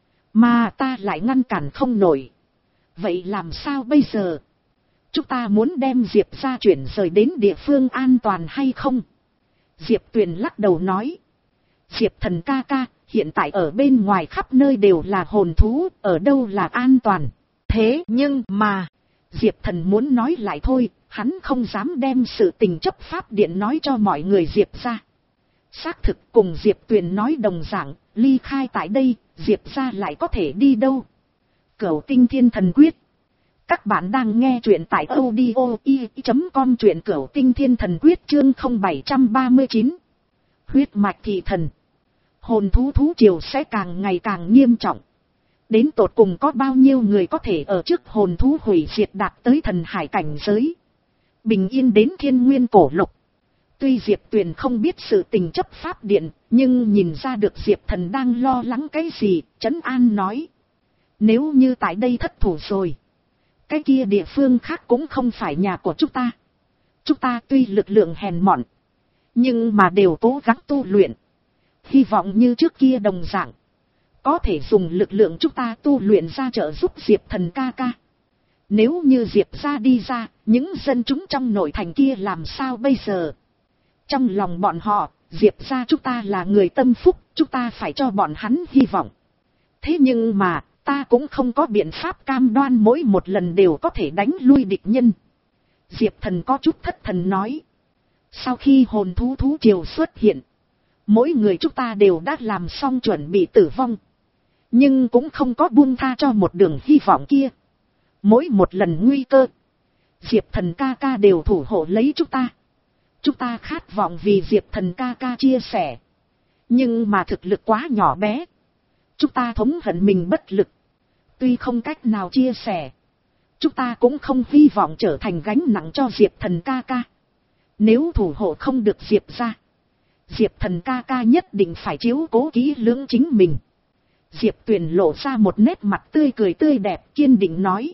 mà ta lại ngăn cản không nổi, vậy làm sao bây giờ? Chúng ta muốn đem Diệp ra chuyển rời đến địa phương an toàn hay không? Diệp Tuyền lắc đầu nói. Diệp Thần ca ca, hiện tại ở bên ngoài khắp nơi đều là hồn thú, ở đâu là an toàn? Thế nhưng mà, Diệp Thần muốn nói lại thôi, hắn không dám đem sự tình chấp pháp điện nói cho mọi người Diệp ra. Xác thực cùng Diệp Tuyền nói đồng dạng, ly khai tại đây, Diệp ra lại có thể đi đâu? Cửu Tinh Thiên Thần Quyết. Các bạn đang nghe truyện tại audio i chấm com, truyện Cửu Tinh Thiên Thần Quyết chương không bảy ba chín. Huyết mạch thị thần. Hồn thú thú triều sẽ càng ngày càng nghiêm trọng. Đến tột cùng có bao nhiêu người có thể ở trước hồn thú hủy diệt đạt tới thần hải cảnh giới, bình yên đến thiên nguyên cổ lục. Tuy Diệp Tuyền không biết sự tình chấp pháp điện, nhưng nhìn ra được Diệp Thần đang lo lắng cái gì, trấn an nói. Nếu như tại đây thất thủ rồi, cái kia địa phương khác cũng không phải nhà của chúng ta. Chúng ta tuy lực lượng hèn mọn, nhưng mà đều cố gắng tu luyện. Hy vọng như trước kia đồng dạng, có thể dùng lực lượng chúng ta tu luyện ra trợ giúp Diệp Thần ca ca. Nếu như Diệp ra đi ra, những dân chúng trong nội thành kia làm sao bây giờ? Trong lòng bọn họ, Diệp ra chúng ta là người tâm phúc, chúng ta phải cho bọn hắn hy vọng. Thế nhưng mà, ta cũng không có biện pháp cam đoan mỗi một lần đều có thể đánh lui địch nhân. Diệp Thần có chút thất thần nói. Sau khi hồn thú thú triều xuất hiện, mỗi người chúng ta đều đã làm xong chuẩn bị tử vong. Nhưng cũng không có buông tha cho một đường hy vọng kia. Mỗi một lần nguy cơ, Diệp Thần ca ca đều thủ hộ lấy chúng ta. Chúng ta khát vọng vì Diệp Thần ca ca chia sẻ. Nhưng mà thực lực quá nhỏ bé, Chúng ta thống hận mình bất lực. Tuy không cách nào chia sẻ. Chúng ta cũng không hy vọng trở thành gánh nặng cho Diệp Thần ca ca. Nếu thủ hộ không được Diệp ra. Diệp Thần ca ca nhất định phải chiếu cố kỹ lưỡng chính mình. Diệp Tuyền lộ ra một nét mặt tươi cười tươi đẹp, kiên định nói.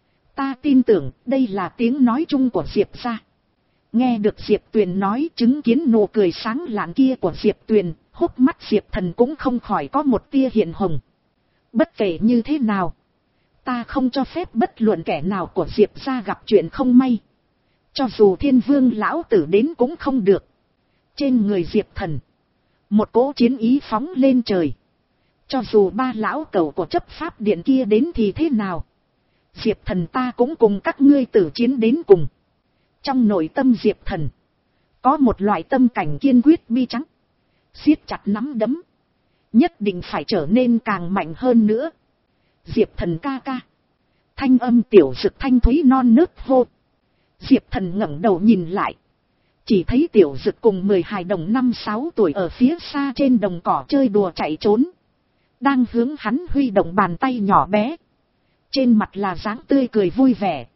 Ta tin tưởng đây là tiếng nói chung của Diệp ra. Nghe được Diệp Tuyền nói, chứng kiến nụ cười sáng lạn kia của Diệp Tuyền, hốc mắt Diệp Thần cũng không khỏi có một tia hiện hồng. Bất kể như thế nào, ta không cho phép bất luận kẻ nào của Diệp ra gặp chuyện không may. Cho dù Thiên Vương lão tử đến cũng không được. Trên người Diệp Thần, một cỗ chiến ý phóng lên trời. Cho dù ba lão cẩu của chấp pháp điện kia đến thì thế nào, Diệp Thần ta cũng cùng các ngươi tử chiến đến cùng. Trong nội tâm Diệp Thần, có một loại tâm cảnh kiên quyết bi trắng. Siết chặt nắm đấm, nhất định phải trở nên càng mạnh hơn nữa. Diệp Thần ca ca. Thanh âm tiểu dực thanh thúy non nớt hô. Diệp Thần ngẩng đầu nhìn lại. Chỉ thấy tiểu dực cùng mười hài đồng năm sáu tuổi ở phía xa trên đồng cỏ chơi đùa chạy trốn. Đang hướng hắn huy động bàn tay nhỏ bé. Trên mặt là dáng tươi cười vui vẻ.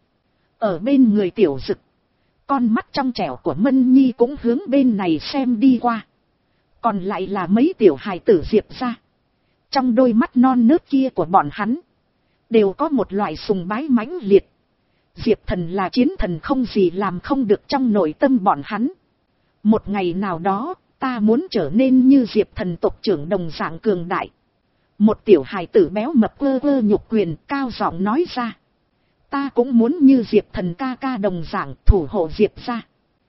Ở bên người tiểu dực, con mắt trong trẻo của Mân Nhi cũng hướng bên này xem đi qua. Còn lại là mấy tiểu hài tử Diệp ra. Trong đôi mắt non nớt kia của bọn hắn, đều có một loại sùng bái mãnh liệt. Diệp Thần là chiến thần không gì làm không được trong nội tâm bọn hắn. Một ngày nào đó, ta muốn trở nên như Diệp Thần tộc trưởng đồng dạng cường đại. Một tiểu hài tử béo mập quơ quơ nhục quyền cao giọng nói ra. Ta cũng muốn như Diệp Thần ca ca đồng dạng thủ hộ Diệp ra.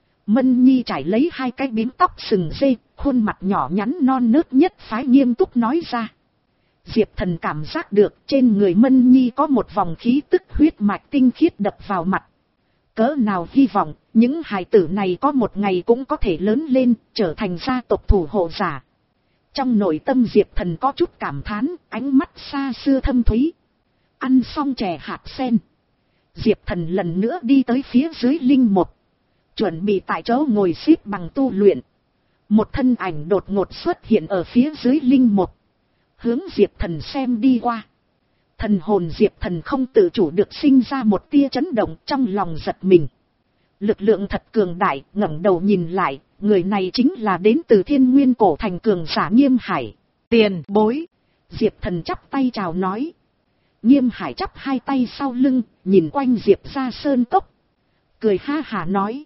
Mân Nhi trải lấy hai cái bím tóc sừng dê, khuôn mặt nhỏ nhắn non nớt nhất phái nghiêm túc nói ra. Diệp Thần cảm giác được trên người Mân Nhi có một vòng khí tức huyết mạch tinh khiết đập vào mặt. Cỡ nào hy vọng những hài tử này có một ngày cũng có thể lớn lên, trở thành gia tộc thủ hộ giả. Trong nội tâm Diệp Thần có chút cảm thán, ánh mắt xa xưa thâm thúy. Ăn xong chè hạt sen, Diệp Thần lần nữa đi tới phía dưới linh một. Chuẩn bị tại chỗ ngồi xếp bằng tu luyện. Một thân ảnh đột ngột xuất hiện ở phía dưới linh một. Hướng Diệp Thần xem đi qua. Thần hồn Diệp Thần không tự chủ được sinh ra một tia chấn động, trong lòng giật mình. Lực lượng thật cường đại, ngẩng đầu nhìn lại, người này chính là đến từ Thiên Nguyên cổ thành cường giả Nghiêm Hải. Tiền bối. Diệp Thần chắp tay chào nói. Nghiêm Hải chắp hai tay sau lưng, nhìn quanh Diệp ra sơn cốc. Cười ha hả nói.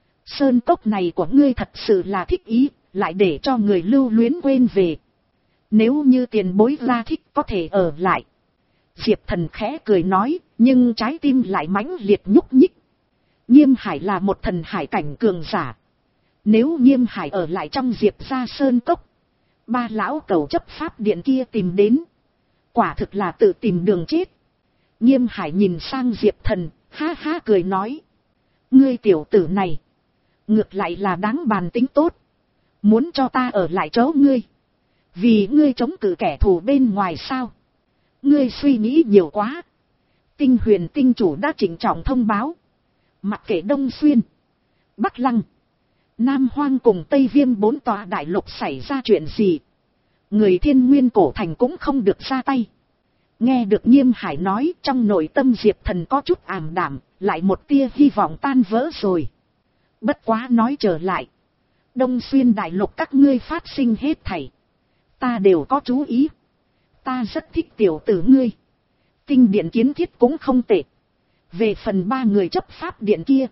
Sơn cốc này của ngươi thật sự là thích ý, lại để cho người lưu luyến quên về. Nếu như tiền bối ra thích có thể ở lại. Diệp Thần khẽ cười nói, nhưng trái tim lại mãnh liệt nhúc nhích. Nghiêm Hải là một thần hải cảnh cường giả. Nếu Nghiêm Hải ở lại trong Diệp ra sơn cốc, ba lão cầu chấp pháp điện kia tìm đến, quả thực là tự tìm đường chết. Nghiêm Hải nhìn sang Diệp Thần, ha ha cười nói. Ngươi tiểu tử này, ngược lại là đáng bàn tính tốt. Muốn cho ta ở lại chỗ ngươi, vì ngươi chống cự kẻ thù bên ngoài sao? Ngươi suy nghĩ nhiều quá. Tinh Huyền tinh chủ đã trịnh trọng thông báo. Mặc kệ Đông Xuyên, Bắc Lăng, Nam Hoang cùng Tây Viêm bốn tòa đại lục xảy ra chuyện gì, người Thiên Nguyên cổ thành cũng không được ra tay. Nghe được Nghiêm Hải nói, trong nội tâm Diệp Thần có chút ảm đạm, lại một tia hy vọng tan vỡ rồi. Bất quá nói trở lại, Đông Xuyên đại lục các ngươi phát sinh hết thảy, ta đều có chú ý. Ta rất thích tiểu tử ngươi. Tinh điện kiến thiết cũng không tệ. Về phần ba người chấp pháp điện kia,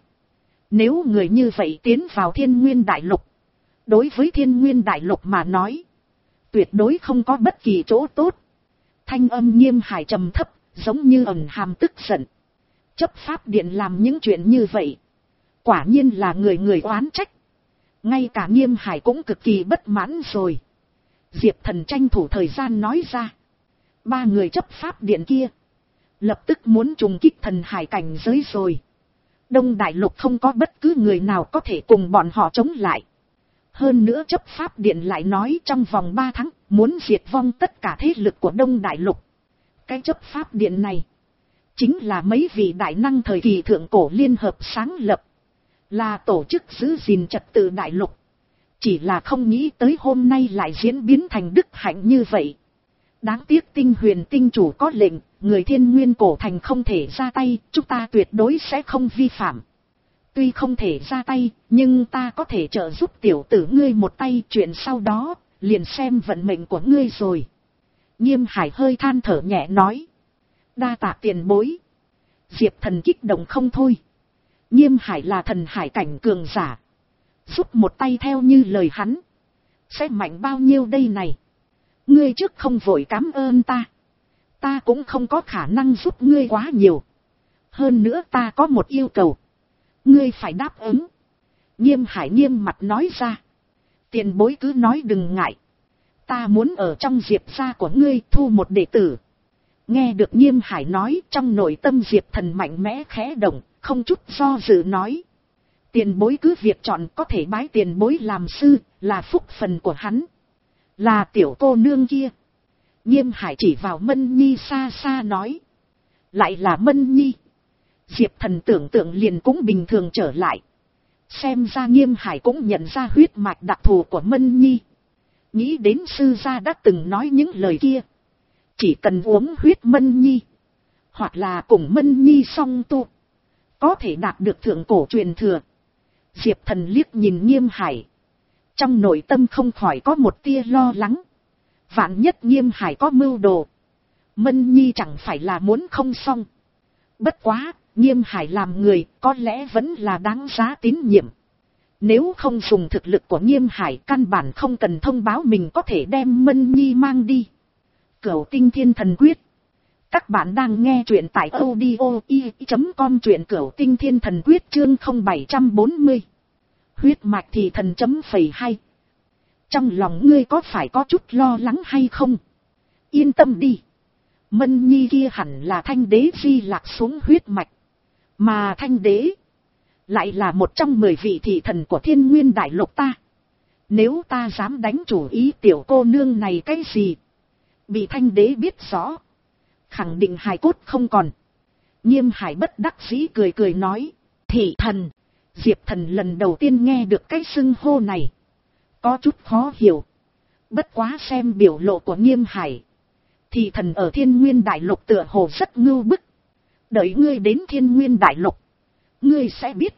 nếu người như vậy tiến vào Thiên Nguyên đại lục, đối với Thiên Nguyên đại lục mà nói, tuyệt đối không có bất kỳ chỗ tốt. Thanh âm Nghiêm Hải trầm thấp, giống như ẩn hàm tức giận. Chấp pháp điện làm những chuyện như vậy, quả nhiên là người người oán trách. Ngay cả Nghiêm Hải cũng cực kỳ bất mãn rồi. Diệp Thần tranh thủ thời gian nói ra. Ba người chấp pháp điện kia, lập tức muốn trùng kích thần hải cảnh giới rồi. Đông đại lục không có bất cứ người nào có thể cùng bọn họ chống lại. Hơn nữa chấp pháp điện lại nói trong vòng ba tháng, muốn diệt vong tất cả thế lực của Đông đại lục. Cái chấp pháp điện này, chính là mấy vị đại năng thời kỳ thượng cổ liên hợp sáng lập. Là tổ chức giữ gìn trật tự đại lục. Chỉ là không nghĩ tới hôm nay lại diễn biến thành đức hạnh như vậy. Đáng tiếc tinh huyền tinh chủ có lệnh, người thiên nguyên cổ thành không thể ra tay, chúng ta tuyệt đối sẽ không vi phạm. Tuy không thể ra tay, nhưng ta có thể trợ giúp tiểu tử ngươi một tay, chuyện sau đó, liền xem vận mệnh của ngươi rồi. Nghiêm Hải hơi than thở nhẹ nói. Đa tạ tiền bối. Diệp Thần kích động không thôi. Nghiêm Hải là thần hải cảnh cường giả. Giúp một tay theo như lời hắn. Sẽ mạnh bao nhiêu đây này. Ngươi trước không vội cảm ơn ta. Ta cũng không có khả năng giúp ngươi quá nhiều. Hơn nữa ta có một yêu cầu. Ngươi phải đáp ứng. Nghiêm Hải nghiêm mặt nói ra. Tiền bối cứ nói đừng ngại. Ta muốn ở trong Diệp gia của ngươi thu một đệ tử. Nghe được Nghiêm Hải nói, trong nội tâm Diệp Thần mạnh mẽ khẽ động, không chút do dự nói. Tiền bối cứ việc chọn, có thể bái tiền bối làm sư, là phúc phần của hắn. Là tiểu cô nương kia. Nghiêm Hải chỉ vào Mân Nhi xa xa nói. Lại là Mân Nhi. Diệp Thần tưởng tượng liền cũng bình thường trở lại. Xem ra Nghiêm Hải cũng nhận ra huyết mạch đặc thù của Mân Nhi. Nghĩ đến sư gia đã từng nói những lời kia. Chỉ cần uống huyết Mân Nhi, hoặc là cùng Mân Nhi song tu, có thể đạt được thượng cổ truyền thừa. Diệp Thần liếc nhìn Nghiêm Hải. Trong nội tâm không khỏi có một tia lo lắng. Vạn nhất Nghiêm Hải có mưu đồ. Mân Nhi chẳng phải là muốn không xong. Bất quá, Nghiêm Hải làm người có lẽ vẫn là đáng giá tín nhiệm. Nếu không dùng thực lực của Nghiêm Hải, căn bản không cần thông báo mình có thể đem Mân Nhi mang đi. Cửu Tinh Thiên Thần Quyết. Các bạn đang nghe truyện tại audio i chấm com, truyện Cửu Tinh Thiên Thần Quyết chương không bảy bốn mươi. Huyết mạch thì thần chấm phẩy hay. Trong lòng ngươi có phải có chút lo lắng hay không? Yên tâm đi. Mân Nhi kia hẳn là Thanh Đế di lạc xuống huyết mạch. Mà Thanh Đế lại là một trong mười vị thị thần của Thiên Nguyên Đại Lục ta. Nếu ta dám đánh chủ ý tiểu cô nương này cái gì, bị Thanh Đế biết rõ, khẳng định hài cốt không còn. Nghiêm Hải bất đắc dĩ cười cười nói. Thị thần. Diệp Thần lần đầu tiên nghe được cái xưng hô này, có chút khó hiểu. Bất quá xem biểu lộ của Nghiêm Hải, thị thần ở Thiên Nguyên Đại Lục tựa hồ rất ngưu bức. Đợi ngươi đến Thiên Nguyên Đại Lục, ngươi sẽ biết,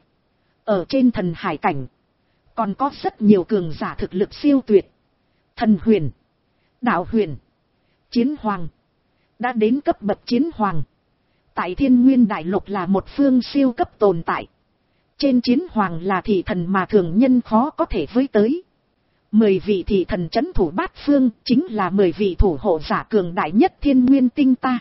ở trên thần hải cảnh, còn có rất nhiều cường giả thực lực siêu tuyệt. Thần huyền, đạo huyền, chiến hoàng, đã đến cấp bậc chiến hoàng. Tại Thiên Nguyên Đại Lục là một phương siêu cấp tồn tại. Trên chiến hoàng là thị thần mà thường nhân khó có thể với tới. Mười vị thị thần trấn thủ bát phương chính là mười vị thủ hộ giả cường đại nhất Thiên Nguyên tinh ta.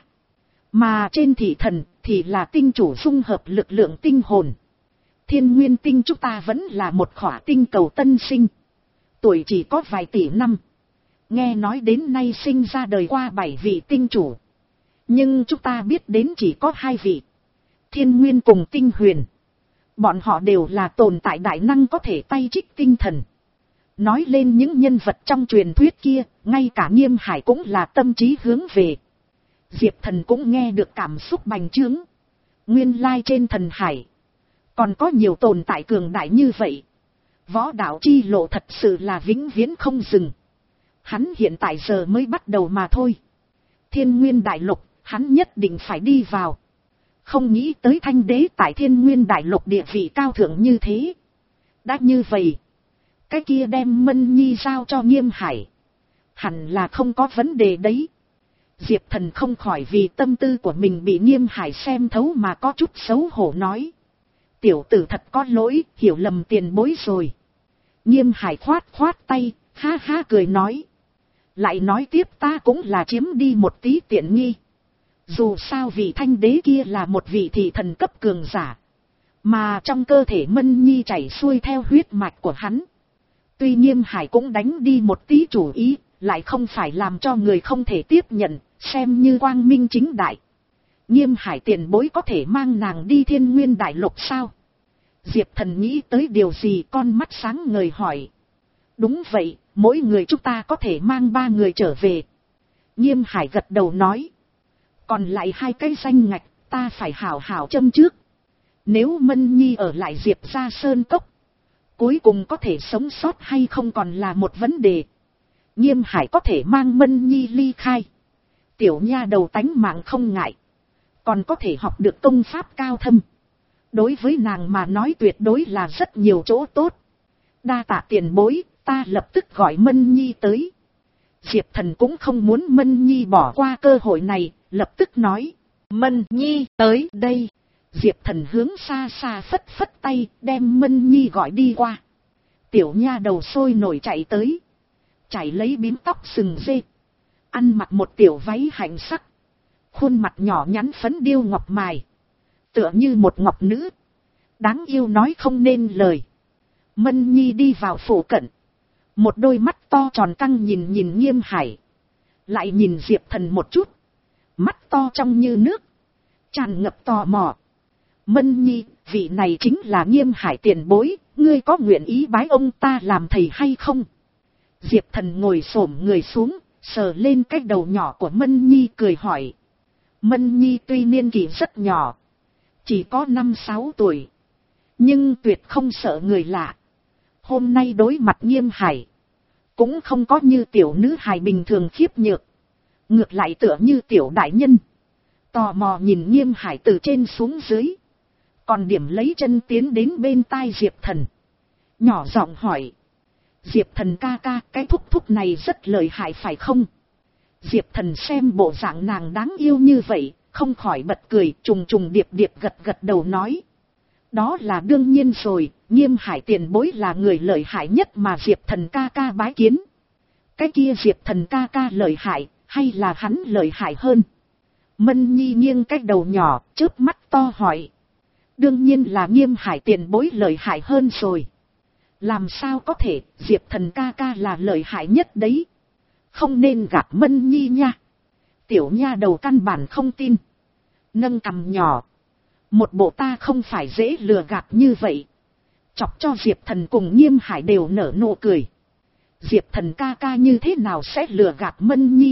Mà trên thị thần thì là tinh chủ dung hợp lực lượng tinh hồn. Thiên Nguyên tinh chúng ta vẫn là một khỏa tinh cầu tân sinh. Tuổi chỉ có vài tỷ năm. Nghe nói đến nay sinh ra đời qua bảy vị tinh chủ. Nhưng chúng ta biết đến chỉ có hai vị. Thiên Nguyên cùng Tinh Huyền. Bọn họ đều là tồn tại đại năng có thể tay trích tinh thần. Nói lên những nhân vật trong truyền thuyết kia, ngay cả Nghiêm Hải cũng là tâm trí hướng về. Diệp Thần cũng nghe được cảm xúc bành trướng. Nguyên lai trên thần hải còn có nhiều tồn tại cường đại như vậy. Võ đạo chi lộ thật sự là vĩnh viễn không dừng. Hắn hiện tại giờ mới bắt đầu mà thôi. Thiên Nguyên Đại Lục, hắn nhất định phải đi vào. Không nghĩ tới Thanh Đế tại Thiên Nguyên Đại Lục địa vị cao thượng như thế. Đã như vậy, cái kia đem Mân Nhi giao cho Nghiêm Hải, hẳn là không có vấn đề đấy. Diệp Thần không khỏi vì tâm tư của mình bị Nghiêm Hải xem thấu mà có chút xấu hổ nói. Tiểu tử thật có lỗi, hiểu lầm tiền bối rồi. Nghiêm Hải khoát khoát tay, ha ha cười nói. Lại nói tiếp, ta cũng là chiếm đi một tí tiện nghi. Dù sao vị Thanh Đế kia là một vị thị thần cấp cường giả, mà trong cơ thể Mân Nhi chảy xuôi theo huyết mạch của hắn. Tuy Nghiêm Hải cũng đánh đi một tí chủ ý, lại không phải làm cho người không thể tiếp nhận, xem như quang minh chính đại. Nghiêm Hải tiền bối có thể mang nàng đi Thiên Nguyên Đại Lục sao? Diệp Thần nghĩ tới điều gì, con mắt sáng ngời hỏi. Đúng vậy, mỗi người chúng ta có thể mang ba người trở về. Nghiêm Hải gật đầu nói. Còn lại hai cái danh ngạch, ta phải hảo hảo châm trước. Nếu Mân Nhi ở lại Diệp gia sơn cốc, cuối cùng có thể sống sót hay không còn là một vấn đề. Nghiêm Hải có thể mang Mân Nhi ly khai, Tiểu nha đầu tánh mạng không ngại. Còn có thể học được công pháp cao thâm. Đối với nàng mà nói tuyệt đối là rất nhiều chỗ tốt. Đa tạ tiền bối, ta lập tức gọi Mân Nhi tới. Diệp Thần cũng không muốn Mân Nhi bỏ qua cơ hội này, lập tức nói. Mân Nhi tới đây. Diệp Thần hướng xa xa phất phất tay, đem Mân Nhi gọi đi qua. Tiểu nha đầu sôi nổi chạy tới. Chảy lấy bím tóc sừng dê. Ăn mặc một tiểu váy hạnh sắc. Khuôn mặt nhỏ nhắn phấn điêu ngọc mài. Tựa như một ngọc nữ. Đáng yêu nói không nên lời. Mân Nhi đi vào phủ cận. Một đôi mắt to tròn căng nhìn nhìn Nghiêm Hải. Lại nhìn Diệp Thần một chút. Mắt to trong như nước. Tràn ngập tò mò. Mân Nhi, vị này chính là Nghiêm Hải tiền bối. Ngươi có nguyện ý bái ông ta làm thầy hay không? Diệp Thần ngồi xổm người xuống. Sờ lên cái đầu nhỏ của Mân Nhi cười hỏi. Mân Nhi tuy niên kỷ rất nhỏ. Chỉ có năm sáu tuổi. Nhưng tuyệt không sợ người lạ. Hôm nay đối mặt Nghiêm Hải. Cũng không có như tiểu nữ hài bình thường khiếp nhược. Ngược lại tựa như tiểu đại nhân. Tò mò nhìn Nghiêm Hải từ trên xuống dưới. Còn điểm lấy chân tiến đến bên tai Diệp Thần. Nhỏ giọng hỏi. Diệp Thần ca ca, cái thúc thúc này rất lợi hại phải không? Diệp Thần xem bộ dạng nàng đáng yêu như vậy, không khỏi bật cười, trùng trùng điệp điệp gật gật đầu nói. Đó là đương nhiên rồi, Nghiêm Hải tiền bối là người lợi hại nhất mà Diệp Thần ca ca bái kiến. Cái kia Diệp Thần ca ca lợi hại, hay là hắn lợi hại hơn? Mân Nhi nghiêng cái đầu nhỏ, chớp mắt to hỏi. Đương nhiên là Nghiêm Hải tiền bối lợi hại hơn rồi. Làm sao có thể, Diệp Thần ca ca là lợi hại nhất đấy. Không nên gạt Mân Nhi nha. Tiểu nha đầu căn bản không tin. Nâng cằm nhỏ. Một bộ ta không phải dễ lừa gạt như vậy. Chọc cho Diệp Thần cùng Nghiêm Hải đều nở nụ cười. Diệp Thần ca ca như thế nào sẽ lừa gạt Mân Nhi?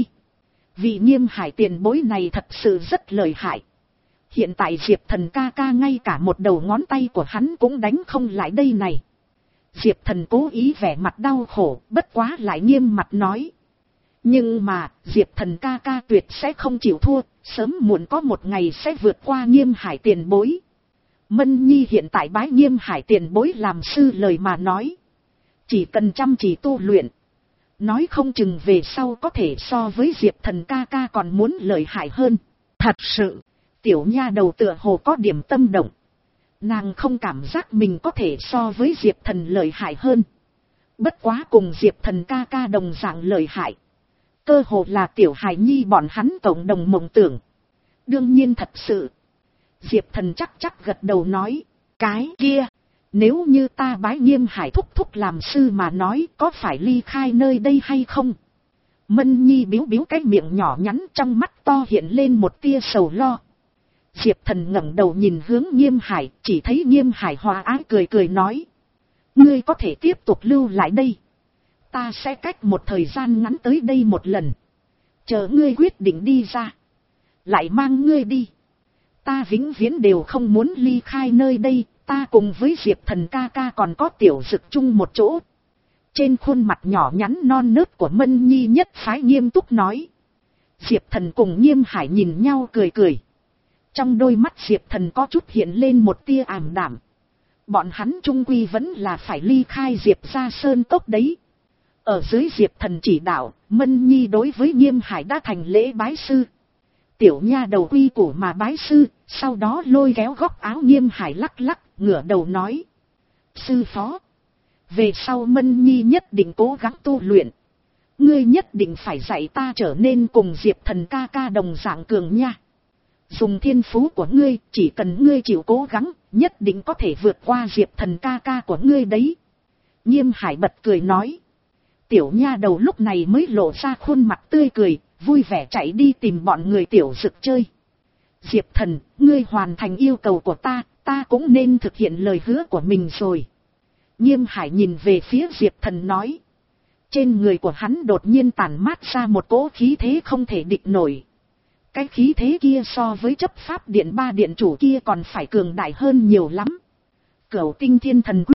Vì Nghiêm Hải tiền bối này thật sự rất lợi hại. Hiện tại Diệp Thần ca ca ngay cả một đầu ngón tay của hắn cũng đánh không lại đây này. Diệp Thần cố ý vẻ mặt đau khổ, bất quá lại nghiêm mặt nói. Nhưng mà, Diệp Thần ca ca tuyệt sẽ không chịu thua, sớm muộn có một ngày sẽ vượt qua Nghiêm Hải tiền bối. Mân Nhi hiện tại bái Nghiêm Hải tiền bối làm sư lời mà nói. Chỉ cần chăm chỉ tu luyện. Nói không chừng về sau có thể so với Diệp Thần ca ca còn muốn lợi hại hơn. Thật sự, tiểu nha đầu tựa hồ có điểm tâm động. Nàng không cảm giác mình có thể so với Diệp Thần lợi hại hơn. Bất quá cùng Diệp Thần ca ca đồng dạng lợi hại. Cơ hồ là tiểu hài nhi bọn hắn cộng đồng mộng tưởng. Đương nhiên thật sự. Diệp Thần chắc chắc gật đầu nói. Cái kia, nếu như ta bái Nghiêm Hải thúc thúc làm sư mà nói có phải ly khai nơi đây hay không? Mân Nhi biếu biếu cái miệng nhỏ nhắn trong mắt to hiện lên một tia sầu lo. Diệp Thần ngẩng đầu nhìn hướng Nghiêm Hải, chỉ thấy Nghiêm Hải hòa ái cười cười nói. Ngươi có thể tiếp tục lưu lại đây. Ta sẽ cách một thời gian ngắn tới đây một lần. Chờ ngươi quyết định đi ra. Lại mang ngươi đi. Ta vĩnh viễn đều không muốn ly khai nơi đây. Ta cùng với Diệp Thần ca ca còn có tiểu dực chung một chỗ. Trên khuôn mặt nhỏ nhắn non nớt của Mân Nhi nhất phái nghiêm túc nói. Diệp Thần cùng Nghiêm Hải nhìn nhau cười cười. Trong đôi mắt Diệp Thần có chút hiện lên một tia ảm đạm. Bọn hắn chung quy vẫn là phải ly khai Diệp ra sơn cốc đấy. Ở dưới Diệp Thần chỉ đạo, Mân Nhi đối với Nghiêm Hải đã thành lễ bái sư. Tiểu nha đầu quy củ mà bái sư, sau đó lôi kéo góc áo Nghiêm Hải lắc lắc, ngửa đầu nói. Sư phó, về sau Mân Nhi nhất định cố gắng tu luyện. Ngươi nhất định phải dạy ta trở nên cùng Diệp Thần ca ca đồng dạng cường nha. Dùng thiên phú của ngươi, chỉ cần ngươi chịu cố gắng, nhất định có thể vượt qua Diệp Thần ca ca của ngươi đấy. Nghiêm Hải bật cười nói. Tiểu nha đầu lúc này mới lộ ra khuôn mặt tươi cười, vui vẻ chạy đi tìm bọn người tiểu dực chơi. Diệp Thần, ngươi hoàn thành yêu cầu của ta, ta cũng nên thực hiện lời hứa của mình rồi. Nghiêm Hải nhìn về phía Diệp Thần nói. Trên người của hắn đột nhiên tản mát ra một cỗ khí thế không thể địch nổi. Cái khí thế kia so với chấp pháp điện ba điện chủ kia còn phải cường đại hơn nhiều lắm. Cửu tinh thiên thần quyết.